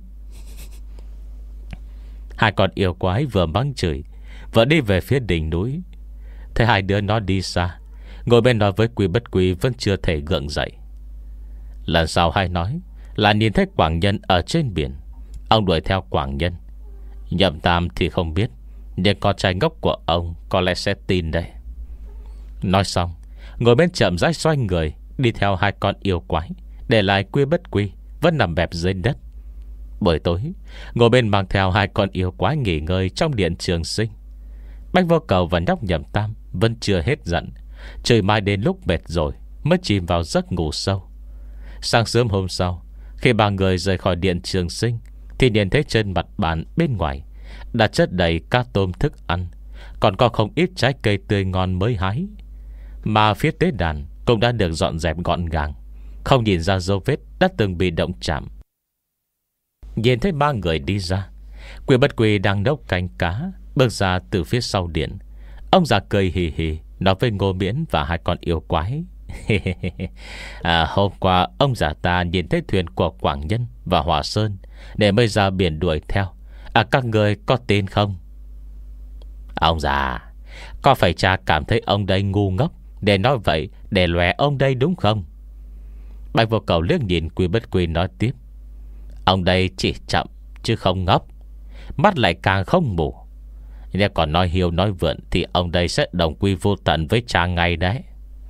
Hai con yêu quái vừa mắng chửi, vừa đi về phía đỉnh núi. Thấy hai đứa nó đi xa, ngồi bên nói với Quy Bất Quy vẫn chưa thể gượng dậy. Lần sau hay nói là nhìn thấy Quảng Nhân ở trên biển, ông đuổi theo Quảng Nhân. Nhậm Tam thì không biết, nhưng con trai ngốc của ông có lẽ sẽ tin đây. Nói xong, ngồi bên chậm rãi xoay người đi theo hai con yêu quái, để lại Quy Bất Quy vẫn nằm bẹp dưới đất. Buổi tối, Ngô Bên mang theo hai con yêu quái nghỉ ngơi trong điện Trường Sinh. Bách Vô Cầu và nhóc Nhậm Tam vẫn chưa hết giận. Trời mai đến lúc mệt rồi mới chìm vào giấc ngủ sâu. Sáng sớm hôm sau, khi ba người rời khỏi điện Trường Sinh, thì nhìn thấy trên mặt bàn bên ngoài đã chất đầy cá tôm thức ăn, còn có không ít trái cây tươi ngon mới hái. Mà phía tế đàn cũng đã được dọn dẹp gọn gàng, không nhìn ra dấu vết đã từng bị động chạm. Nhìn thấy ba người đi ra, Quy Bất Quy đang nấu canh cá bước ra từ phía sau điện. Ông già cười hì hì nói với Ngô Miễn và hai con yêu quái: à, hôm qua ông già ta nhìn thấy thuyền của Quảng Nhân và Hòa Sơn, để mới ra biển đuổi theo. À, các người có tin không? Ông già, có phải cha cảm thấy ông đây ngu ngốc để nói vậy, để lòe ông đây đúng không? Bạch Vô Cầu liếc nhìn Quy Bất Quy nói tiếp: ông đây chỉ chậm chứ không ngốc, mắt lại càng không mù. Nếu còn nói hiếu nói vượn thì ông đây sẽ đồng quy vô tận với cha ngay đấy.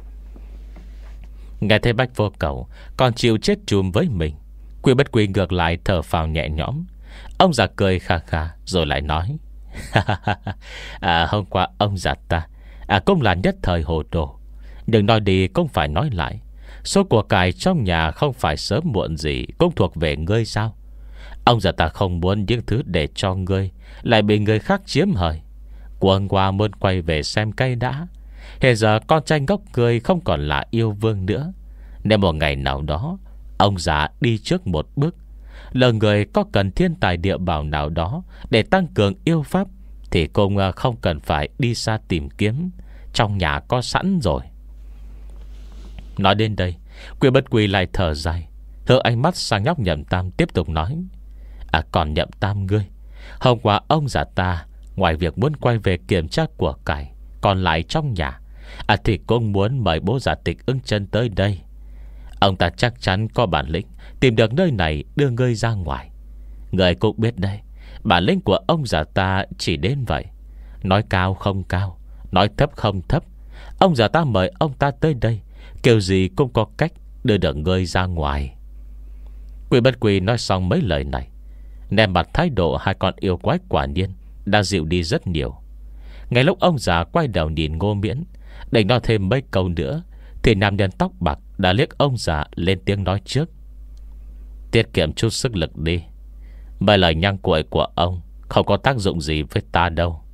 Nghe thấy Bách Vô Cầu còn chịu chết chùm với mình, Quy Bất Quy ngược lại thở phào nhẹ nhõm. Ông già cười kha kha rồi lại nói: à, hôm qua ông già ta à, cũng là nhất thời hồ đồ. Nhưng nói đi cũng phải nói lại, số của cải trong nhà không phải sớm muộn gì cũng thuộc về ngươi sao? Ông già ta không muốn những thứ để cho ngươi lại bị người khác chiếm hời. Quân qua muốn quay về xem cây đã. Hiện giờ con trai ngốc ngươi không còn là yêu vương nữa. Nếu một ngày nào đó ông già đi trước một bước, lỡ người có cần thiên tài địa bảo nào đó để tăng cường yêu pháp, thì cũng không cần phải đi xa tìm kiếm, trong nhà có sẵn rồi. Nói đến đây, Quy Bất Quy lại thở dài, hướng ánh mắt sang nhóc Nhậm Tam tiếp tục nói: à, còn Nhậm Tam ngươi, hôm qua ông già ta ngoài việc muốn quay về kiểm tra của cải còn lại trong nhà, à, thì cũng muốn mời bố già Tịch Ưng Chân tới đây. Ông ta chắc chắn có bản lĩnh tìm được nơi này đưa ngươi ra ngoài. Ngươi cũng biết đây, bản lĩnh của ông già ta chỉ đến vậy. Nói cao không cao, nói thấp không thấp. Ông già ta mời ông ta tới đây, kiểu gì cũng có cách đưa được ngươi ra ngoài. Quy Bất Quy nói xong mấy lời này, nét mặt thái độ hai con yêu quái quả nhiên đã dịu đi rất nhiều. Ngay lúc ông già quay đầu nhìn Ngô Miễn định nói thêm mấy câu nữa, thì nam nhân tóc bạc đã liếc ông già lên tiếng nói trước: tiết kiệm chút sức lực đi, mấy lời nhăng cuội của ông không có tác dụng gì với ta đâu.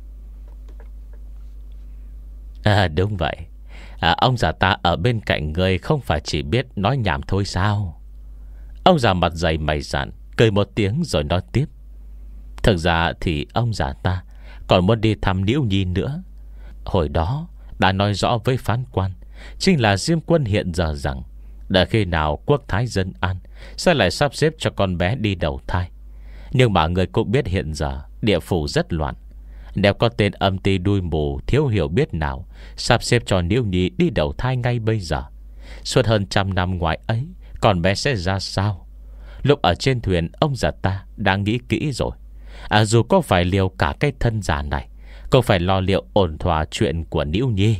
À, đúng vậy. à, Ông già ta ở bên cạnh người không phải chỉ biết nói nhảm thôi sao? Ông già mặt dày mày dạn cười một tiếng rồi nói tiếp: thực ra thì ông già ta còn muốn đi thăm Liễu Nhi nữa. Hồi đó đã nói rõ với phán quan, chính là Diêm Quân hiện giờ rằng đợi khi nào quốc thái dân an sẽ lại sắp xếp cho con bé đi đầu thai. Nhưng mà người cũng biết hiện giờ địa phủ rất loạn. Nếu có tên âm ty đuôi mù thiếu hiểu biết nào sắp xếp cho Liễu Nhi đi đầu thai ngay bây giờ, suốt hơn trăm năm ngoài ấy con bé sẽ ra sao? Lúc ở trên thuyền, ông già ta đã nghĩ kỹ rồi. À, dù có phải liều cả cái thân già này, cũng phải lo liệu ổn thỏa chuyện của Liễu Nhi.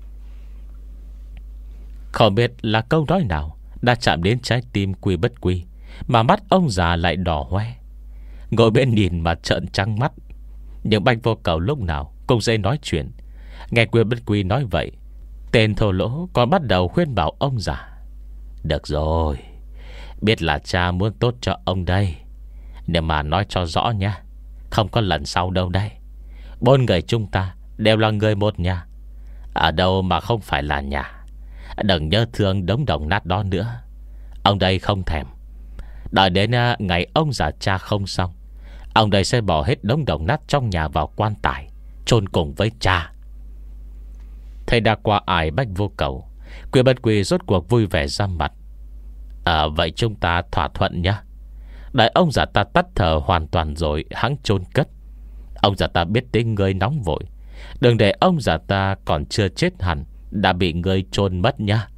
Không biết là câu nói nào đã chạm đến trái tim Quy Bất Quy, mà mắt ông già lại đỏ hoe. Ngồi bên nhìn mà trợn trắng mắt. Nhưng Bạch Vô Cầu lúc nào cũng dễ nói chuyện. Nghe Quy Bất Quy nói vậy, tên thô lỗ còn bắt đầu khuyên bảo ông già: được rồi, biết là cha muốn tốt cho ông đây, nhưng mà nói cho rõ nha, không có lần sau đâu đây. Bốn người chúng ta đều là người một nhà, ở đâu mà không phải là nhà. Đừng nhớ thương đống đồng nát đó nữa. Ông đây không thèm. Đợi đến ngày ông già cha không xong, ông đây sẽ bỏ hết đống đồng nát trong nhà vào quan tài, chôn cùng với cha. Thầy đã qua ải Bách Vô Cầu, Quy Bất Quy rốt cuộc vui vẻ ra mặt: À, vậy chúng ta thỏa thuận nhá. Đợi ông già ta tắt thở hoàn toàn rồi hãng chôn cất. Ông già ta biết tính ngươi nóng vội, đừng để ông già ta còn chưa chết hẳn đã bị ngươi chôn mất nhá.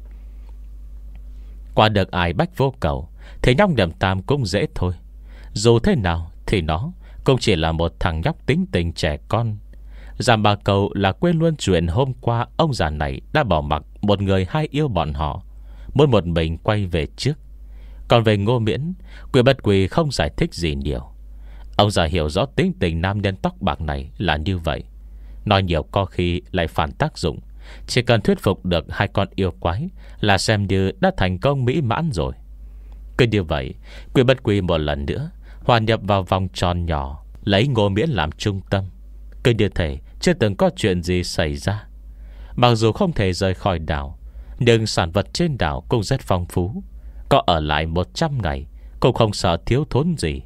Qua được ải Bách Vô Cầu, thì nhóc Nhậm Tam cũng dễ thôi. Dù thế nào thì nó cũng chỉ là một thằng nhóc tính tình trẻ con. Giam Ba Câu là quên luôn chuyện hôm qua ông già này đã bỏ mặc một người hai yêu bọn họ, muốn một mình quay về trước. Còn về Ngô Miễn, Quy Bất Quy không giải thích gì nhiều. Ông già hiểu rõ tính tình nam nhân tóc bạc này là như vậy. Nói nhiều có khi lại phản tác dụng. Chỉ cần thuyết phục được hai con yêu quái là xem như đã thành công mỹ mãn rồi. Cứ như vậy, Quy Bất Quy một lần nữa hòa nhập vào vòng tròn nhỏ, lấy Ngô Miễn làm trung tâm. Cứ như thể chưa từng có chuyện gì xảy ra. Mặc dù không thể rời khỏi đảo, nhưng sản vật trên đảo cũng rất phong phú. Có ở lại một trăm ngày cũng không sợ thiếu thốn gì.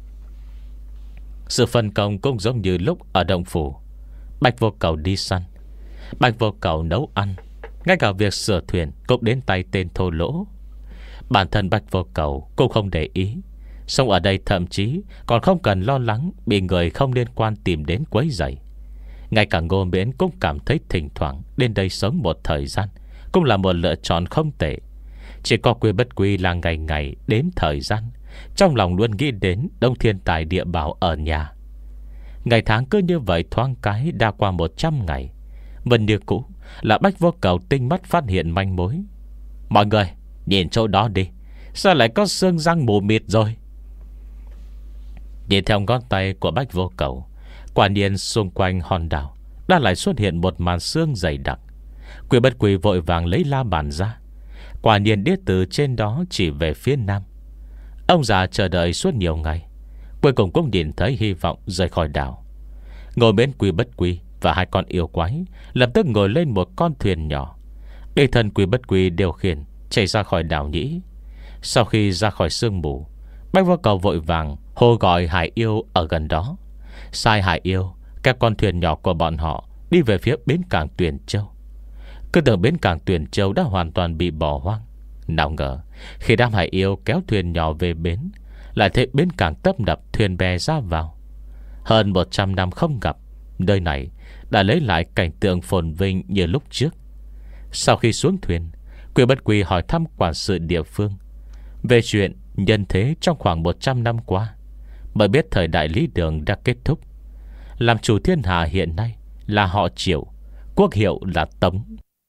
Sự phân công cũng giống như lúc ở Động Phủ. Bạch Vô Cầu đi săn, Bạch Vô Cầu nấu ăn, ngay cả việc sửa thuyền cũng đến tay tên thô lỗ. Bản thân Bạch Vô Cầu cũng không để ý. Sống ở đây thậm chí còn không cần lo lắng bị người không liên quan tìm đến quấy rầy. Ngay cả Ngô Miễn cũng cảm thấy thỉnh thoảng đến đây sống một thời gian cũng là một lựa chọn không tệ. Chỉ có Quy Bất Quy là ngày ngày đếm thời gian, trong lòng luôn nghĩ đến Đông Thiên Tài Địa Bảo ở nhà. Ngày tháng cứ như vậy thoáng cái đã qua một trăm ngày. Vẫn như cũ là Bạch Vô Cầu tinh mắt phát hiện manh mối. Mọi người nhìn chỗ đó đi, sao lại có xương răng mù mịt rồi? Nhìn theo ngón tay của Bạch Vô Cầu, quả nhiên xung quanh hòn đảo đã lại xuất hiện một màn xương dày đặc. Quy Bất Quy vội vàng lấy la bàn ra. Quả nhiên đĩa từ trên đó chỉ về phía nam. Ông già chờ đợi suốt nhiều ngày, cuối cùng cũng nhìn thấy hy vọng rời khỏi đảo. Ngồi bên Quy Bất Quy và hai con yêu quái lập tức ngồi lên một con thuyền nhỏ. Để thân Quy Bất Quy điều khiển chạy ra khỏi đảo nhĩ. Sau khi ra khỏi sương mù, Bạch Vô Cầu vội vàng hô gọi hải yêu ở gần đó, sai hải yêu các con thuyền nhỏ của bọn họ đi về phía bến cảng Tuyền Châu. Cứ tưởng bến cảng Tuyền Châu đã hoàn toàn bị bỏ hoang, nào ngờ khi đám hải yêu kéo thuyền nhỏ về bến, lại thấy bến cảng tấp nập thuyền bè ra vào. Hơn một trăm năm không gặp, nơi này đã lấy lại cảnh tượng phồn vinh như lúc trước. Sau khi xuống thuyền, Quy Bất Quy hỏi thăm quản sự địa phương về chuyện nhân thế trong khoảng một trăm năm qua, mới biết thời đại Lý Đường đã kết thúc. Làm chủ thiên hạ hiện nay là họ Triệu, quốc hiệu là Tống.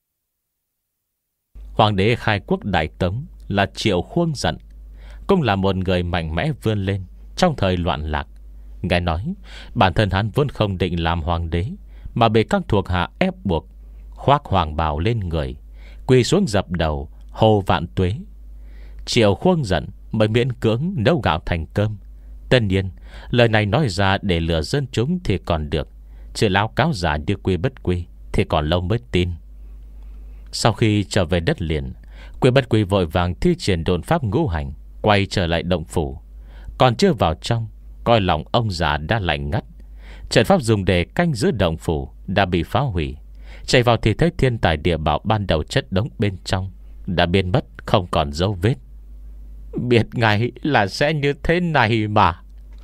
Hoàng đế khai quốc Đại Tống là Triệu Khuông Dận, cũng là một người mạnh mẽ vươn lên trong thời loạn lạc. Nghe nói bản thân hắn vốn không định làm hoàng đế, mà bị các thuộc hạ ép buộc, khoác hoàng bào lên người, quỳ xuống dập đầu hô vạn tuế. Triệu Khuông Dận mới miễn cưỡng nấu gạo thành cơm. Tất nhiên lời này nói ra để lừa dân chúng thì còn được, chứ láo cáo giả như Quy Bất Quy thì còn lâu mới tin. Sau khi trở về đất liền, Quy Bất Quy vội vàng thi triển độn pháp ngũ hành, quay trở lại động phủ. Còn chưa vào trong, coi lòng ông già đã lạnh ngắt. Trận pháp dùng để canh giữ động phủ đã bị phá hủy. Chạy vào thì thấy thiên tài địa bảo ban đầu chất đống bên trong đã biến mất không còn dấu vết. Biết ngay là sẽ như thế này mà.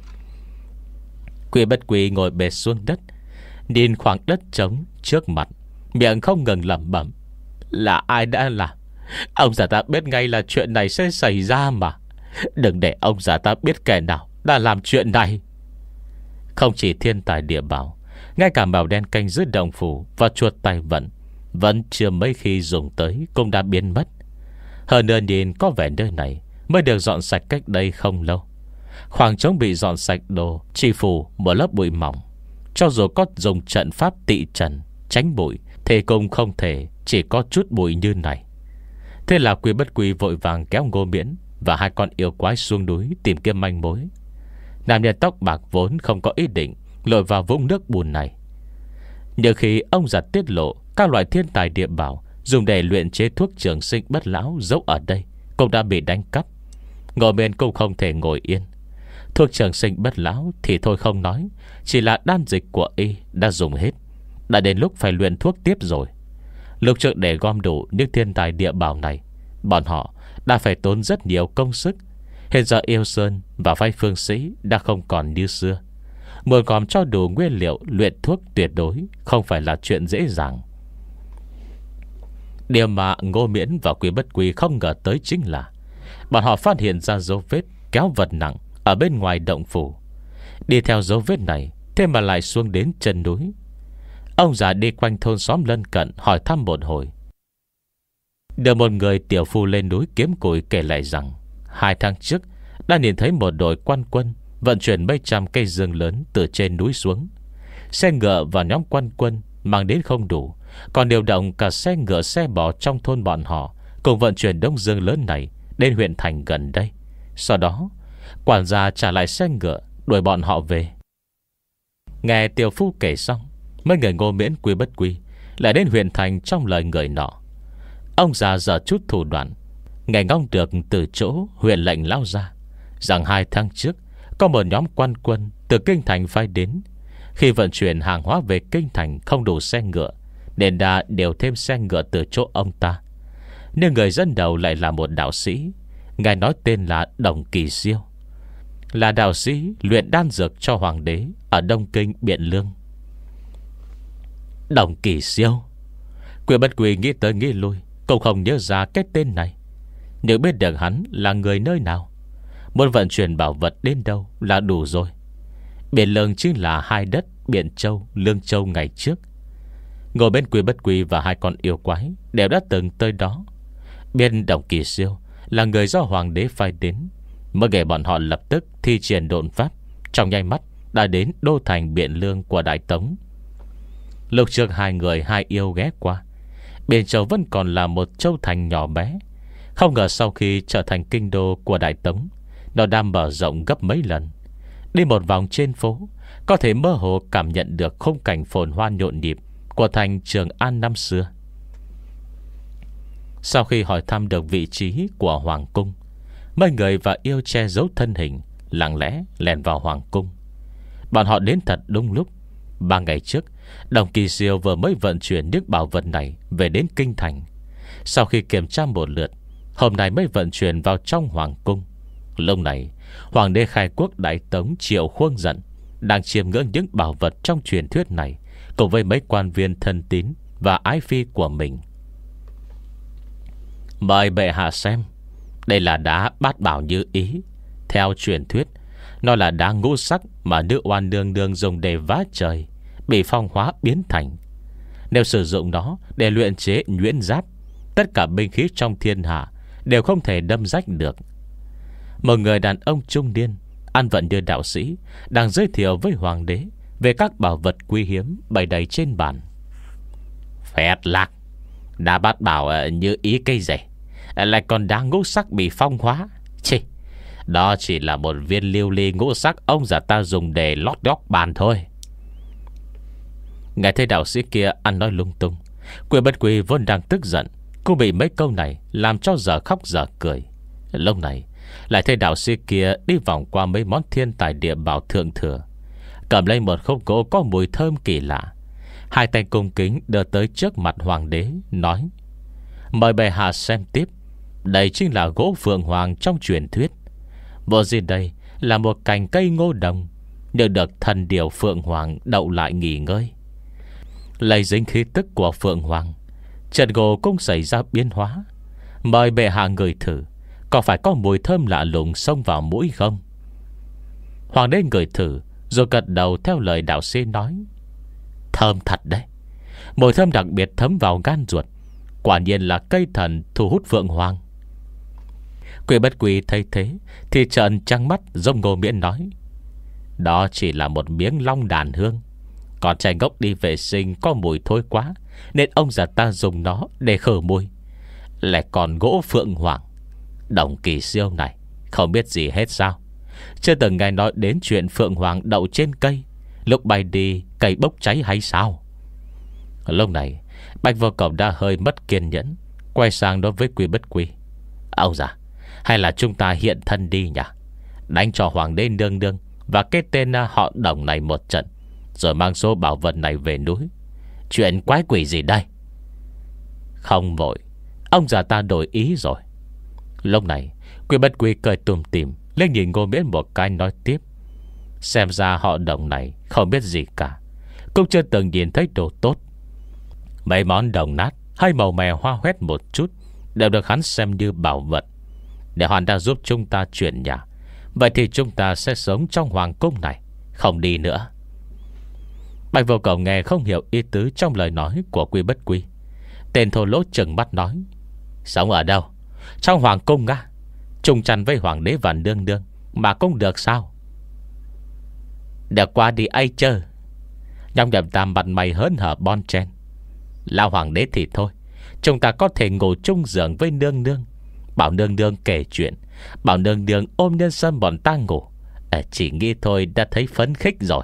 Quy Bất Quy ngồi bệt xuống đất, nhìn khoảng đất trống trước mặt, miệng không ngừng lẩm bẩm: là ai đã làm? Ông già ta biết ngay là chuyện này sẽ xảy ra mà. Đừng để ông già ta biết kẻ nào đã làm chuyện này. Không chỉ thiên tài địa bảo, ngay cả mèo đen canh giữ động phủ và chuột tay vận vẫn chưa mấy khi dùng tới cũng đã biến mất. Hơn nữa nhìn có vẻ nơi này mới được dọn sạch cách đây không lâu. Khoảng trống bị dọn sạch đồ chỉ phủ một lớp bụi mỏng. Cho dù có dùng trận pháp tị trần tránh bụi thì cũng không thể chỉ có chút bụi như này. Thế là Quy Bất Quy vội vàng kéo Ngô Miễn và hai con yêu quái xuống núi tìm kiếm manh mối. Nam nhân tóc bạc vốn không có ý định lội vào vũng nước bùn này, nhưng khi ông già tiết lộ các loại thiên tài địa bảo dùng để luyện chế thuốc trường sinh bất lão giấu ở đây cũng đã bị đánh cắp, Ngô Miễn cũng không thể ngồi yên. Thuốc trường sinh bất lão thì thôi không nói, chỉ là đan dịch của y đã dùng hết, đã đến lúc phải luyện thuốc tiếp rồi. Lúc trước để gom đủ những thiên tài địa bảo này, bọn họ đã phải tốn rất nhiều công sức. Hiện giờ Yêu Sơn và Vai Phương Sĩ đã không còn như xưa, muốn gom cho đủ nguyên liệu luyện thuốc tuyệt đối không phải là chuyện dễ dàng. Điều mà Ngô Miễn và Quy Bất Quy không ngờ tới chính là bọn họ phát hiện ra dấu vết kéo vật nặng ở bên ngoài động phủ. Đi theo dấu vết này, thế mà lại xuống đến chân núi. Ông già đi quanh thôn xóm lân cận hỏi thăm một hồi. Được một người tiểu phu lên núi kiếm củi kể lại rằng hai tháng trước đã nhìn thấy một đội quan quân vận chuyển mấy trăm cây dương lớn từ trên núi xuống. Xe ngựa và nhóm quan quân mang đến không đủ, còn điều động cả xe ngựa xe bò trong thôn bọn họ cùng vận chuyển đống dương lớn này đến huyện thành gần đây. Sau đó quản gia trả lại xe ngựa đuổi bọn họ về. Nghe tiểu phu kể xong, mấy người Ngô Miễn Quý Bất Quý lại đến huyện thành trong lời người nọ. Ông già dở chút thủ đoạn, nghe ngóng được từ chỗ huyện lệnh lao ra rằng hai tháng trước có một nhóm quan quân từ kinh thành phái đến. Khi vận chuyển hàng hóa về kinh thành không đủ xe ngựa, nên đã điều thêm xe ngựa từ chỗ ông ta. Nhưng người dẫn đầu lại là một đạo sĩ, ngài nói tên là Đồng Kỳ Siêu, là đạo sĩ luyện đan dược cho hoàng đế ở Đông Kinh Biện Lương. Đồng Kỳ Siêu, Quyền Bất Quý nghĩ tới nghĩ lui cũng không nhớ ra cái tên này. Nhưng biết được hắn là người nơi nào, muốn vận chuyển bảo vật đến đâu là đủ rồi. Biện Lương chính là hai đất Biện Châu, Lương Châu ngày trước. Ngồi bên Quý Bất Quý và hai con yêu quái đều đã từng tới đó. Biên Đồng Kỳ Siêu là người do hoàng đế phái đến, mới để bọn họ lập tức thi triển độn pháp, trong nháy mắt đã đến đô thành Biện Lương của Đại Tống. Lúc trước hai người hai yêu ghé qua, Biện Châu vẫn còn là một châu thành nhỏ bé. Không ngờ sau khi trở thành kinh đô của Đại Tống, nó đang mở rộng gấp mấy lần. Đi một vòng trên phố, có thể mơ hồ cảm nhận được khung cảnh phồn hoa nhộn nhịp của thành Trường An năm xưa. Sau khi hỏi thăm được vị trí của hoàng cung, mấy người và yêu che giấu thân hình, lặng lẽ lèn vào hoàng cung. Bọn họ đến thật đúng lúc. Ba ngày trước, Đồng Kỳ Siêu vừa mới vận chuyển những bảo vật này về đến kinh thành. Sau khi kiểm tra một lượt, hôm nay mới vận chuyển vào trong hoàng cung. Lúc này, hoàng đế khai quốc Đại Tống Triệu Khuông giận đang chiêm ngưỡng những bảo vật trong truyền thuyết này, cùng với mấy quan viên thân tín và ái phi của mình. Mời bệ hạ xem. Đây là đá bát bảo như ý. Theo truyền thuyết, nó là đá ngũ sắc mà nữ oan nương nương dùng để vá trời, bị phong hóa biến thành. Nếu sử dụng nó để luyện chế nhuyễn giáp, tất cả binh khí trong thiên hạ đều không thể đâm rách được. Một người đàn ông trung niên, ăn vận như đạo sĩ, đang giới thiệu với hoàng đế về các bảo vật quý hiếm bày đầy trên bàn. Phẹt lạc, đá bát bảo như ý cây rể, lại còn đá ngũ sắc bị phong hóa. Chì, đó chỉ là một viên lưu ly ngũ sắc ông già ta dùng để lót góc bàn thôi. Nghe thấy đạo sĩ kia ăn nói lung tung, Quyền Bất Quý vốn đang tức giận, cô bị mấy câu này làm cho giờ khóc giờ cười. Lúc này lại thấy đạo sĩ kia đi vòng qua mấy món thiên tài địa bảo thượng thừa, cầm lấy một khúc gỗ có mùi thơm kỳ lạ, hai tay cung kính đưa tới trước mặt hoàng đế, nói: Mời bệ hạ xem tiếp. Đây chính là gỗ phượng hoàng trong truyền thuyết. Vô gì đây là một cành cây ngô đồng, nhưng được thần điểu phượng hoàng đậu lại nghỉ ngơi. Lấy dính khí tức của phượng hoàng, trận gỗ cũng xảy ra biến hóa. Mời bệ hạ ngửi thử, có phải có mùi thơm lạ lùng xông vào mũi không? Hoàng đế ngửi thử rồi gật đầu theo lời đạo sĩ nói: Thơm thật đấy. Mùi thơm đặc biệt thấm vào gan ruột, quả nhiên là cây thần thu hút phượng hoàng. Quyền Bất Quý thấy thế thì trợn trắng mắt giống Ngô Miễn nói: Đó chỉ là một miếng long đàn hương, còn trai ngốc đi vệ sinh có mùi thối quá, nên ông già ta dùng nó để khử mùi. Lại còn gỗ phượng hoàng. Đồng Kỳ Siêu này không biết gì hết sao? Chưa từng nghe nói đến chuyện phượng hoàng đậu trên cây, lúc bay đi cây bốc cháy hay sao? Lúc này Bạch Vô Cầu đã hơi mất kiên nhẫn, quay sang đối với Quyền Bất Quý: Ông già, hay là chúng ta hiện thân đi nhỉ? Đánh cho hoàng đế nương nương và cái tên họ Đồng này một trận, rồi mang số bảo vật này về núi. Chuyện quái quỷ gì đây? Không vội, ông già ta đổi ý rồi. Lúc này Quyền Bất Quý cười tùm tìm lên nhìn Ngô Miễn một cái, nói tiếp: Xem ra họ Đồng này không biết gì cả, cũng chưa từng nhìn thấy đồ tốt. Mấy món đồng nát hay màu mè hoa hoét một chút đều được hắn xem như bảo vật. Để hắn đã giúp chúng ta chuyển nhà, vậy thì chúng ta sẽ sống trong hoàng cung này, không đi nữa. Bạch Vô Cầu nghe không hiểu ý tứ trong lời nói của Quy Bất Quy. Tên thô lỗ trừng mắt nói: Sống ở đâu? Trong hoàng cung á? Chung chăn với hoàng đế và nương nương mà cũng được sao? Được qua đi ai chơi. Nhong Nhậm Tam mặt mày hớn hở bon chen: Lão hoàng đế thì thôi, chúng ta có thể ngủ chung giường với nương nương, bảo nương nương kể chuyện, bảo nương nương ôm nhân sâm bọn ta ngủ. à, Chỉ nghĩ thôi đã thấy phấn khích rồi.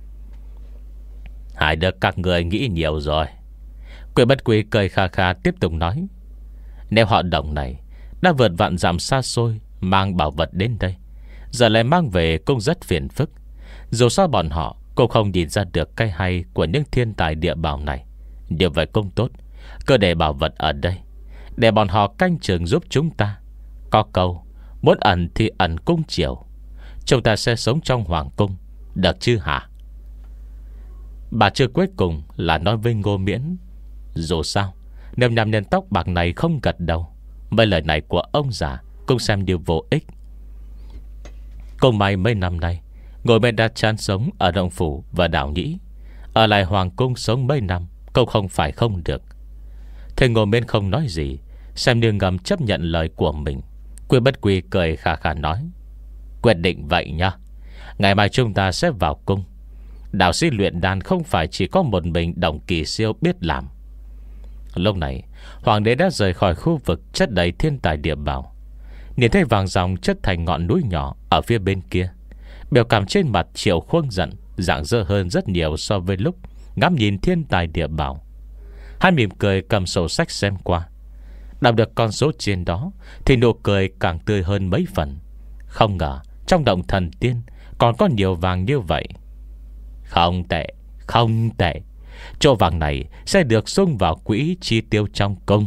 Hai đứa các người nghĩ nhiều rồi. Quy Bất Quy cười kha kha tiếp tục nói: Nếu họ Đồng này đã vượt vạn dặm xa xôi mang bảo vật đến đây, giờ lại mang về cũng rất phiền phức. Dù sao bọn họ cũng không nhìn ra được cái hay của những thiên tài địa bảo này. Như vậy cũng tốt, cứ để bảo vật ở đây, để bọn họ canh chừng giúp chúng ta. Có câu muốn ẩn thì ẩn cung chiều, chúng ta sẽ sống trong hoàng cung, được chứ hả? Bà chưa cuối cùng là nói với Ngô Miễn: Dù sao, nếu nam nhân tóc bạc này không gật đầu, mấy lời này của ông già cũng xem như vô ích. Cũng may mấy năm nay Ngô Miễn đã chán sống ở Động Phủ và Đảo Nhĩ, ở lại hoàng cung sống mấy năm cũng không phải không được. Thế Ngô Miễn không nói gì, xem như ngầm chấp nhận lời của mình. Quy Bất Quy cười khà khà nói: Quyết định vậy nha. Ngày mai chúng ta sẽ vào cung. Đạo sĩ luyện đan không phải chỉ có một mình Đồng Kỳ Siêu biết làm. Lúc này hoàng đế đã rời khỏi khu vực chất đầy thiên tài địa bảo, nhìn thấy vàng dòng chất thành ngọn núi nhỏ ở phía bên kia. Biểu cảm trên mặt Triệu Khuông giận rạng rỡ hơn rất nhiều so với lúc ngắm nhìn thiên tài địa bảo. Hắn mỉm cười cầm sổ sách xem qua. Đọc được con số trên đó thì nụ cười càng tươi hơn mấy phần. Không ngờ trong động thần tiên còn có nhiều vàng như vậy. Không tệ, không tệ. Chỗ vàng này sẽ được xung vào quỹ chi tiêu trong cung.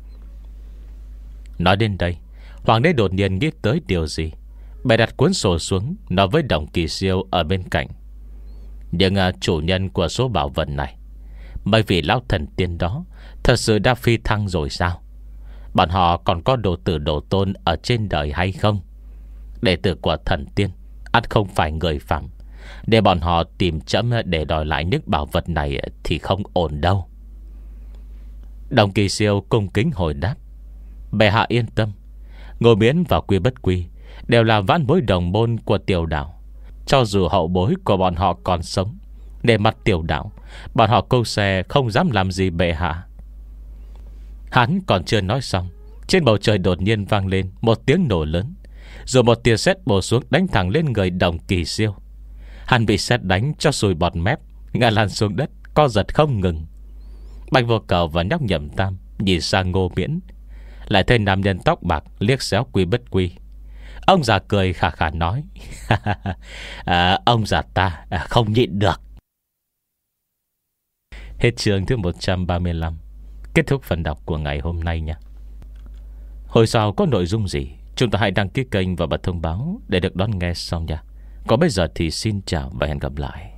Nói đến đây, hoàng đế đột nhiên nghĩ tới điều gì. Bèn đặt cuốn sổ xuống, nói với Đồng Kỳ Siêu ở bên cạnh: Nhưng à, chủ nhân của số bảo vật này, mấy vị lão thần tiên đó thật sự đã phi thăng rồi sao? Bọn họ còn có đồ tử đồ tôn ở trên đời hay không? Đệ tử của thần tiên ắt không phải người phàm, để bọn họ tìm chấm để đòi lại những bảo vật này thì không ổn đâu. Đồng Kỳ Siêu cung kính hồi đáp: Bệ hạ yên tâm, Ngô Miễn và Quy Bất Quy đều là vãn bối đồng môn của tiểu đạo. Cho dù hậu bối của bọn họ còn sống, để mặt tiểu đạo, bọn họ câu xe không dám làm gì bệ hạ. Hắn còn chưa nói xong, trên bầu trời đột nhiên vang lên một tiếng nổ lớn, rồi một tia sét bổ xuống đánh thẳng lên người Đồng Kỳ Siêu. Hắn bị sét đánh cho sùi bọt mép, ngã lăn xuống đất, co giật không ngừng. Bạch Vô Cầu và Nhóc Nhậm Tam nhìn sang Ngô Miễn, lại thấy nam nhân tóc bạc liếc xéo Quy Bất Quy. Ông già cười khà khà nói: à, Ông già ta à, không nhịn được. Hết chương thứ một trăm ba mươi lăm. Kết thúc phần đọc của ngày hôm nay nha. Hồi sau có nội dung gì, chúng ta hãy đăng ký kênh và bật thông báo để được đón nghe sau nha. Còn bây giờ thì xin chào và hẹn gặp lại.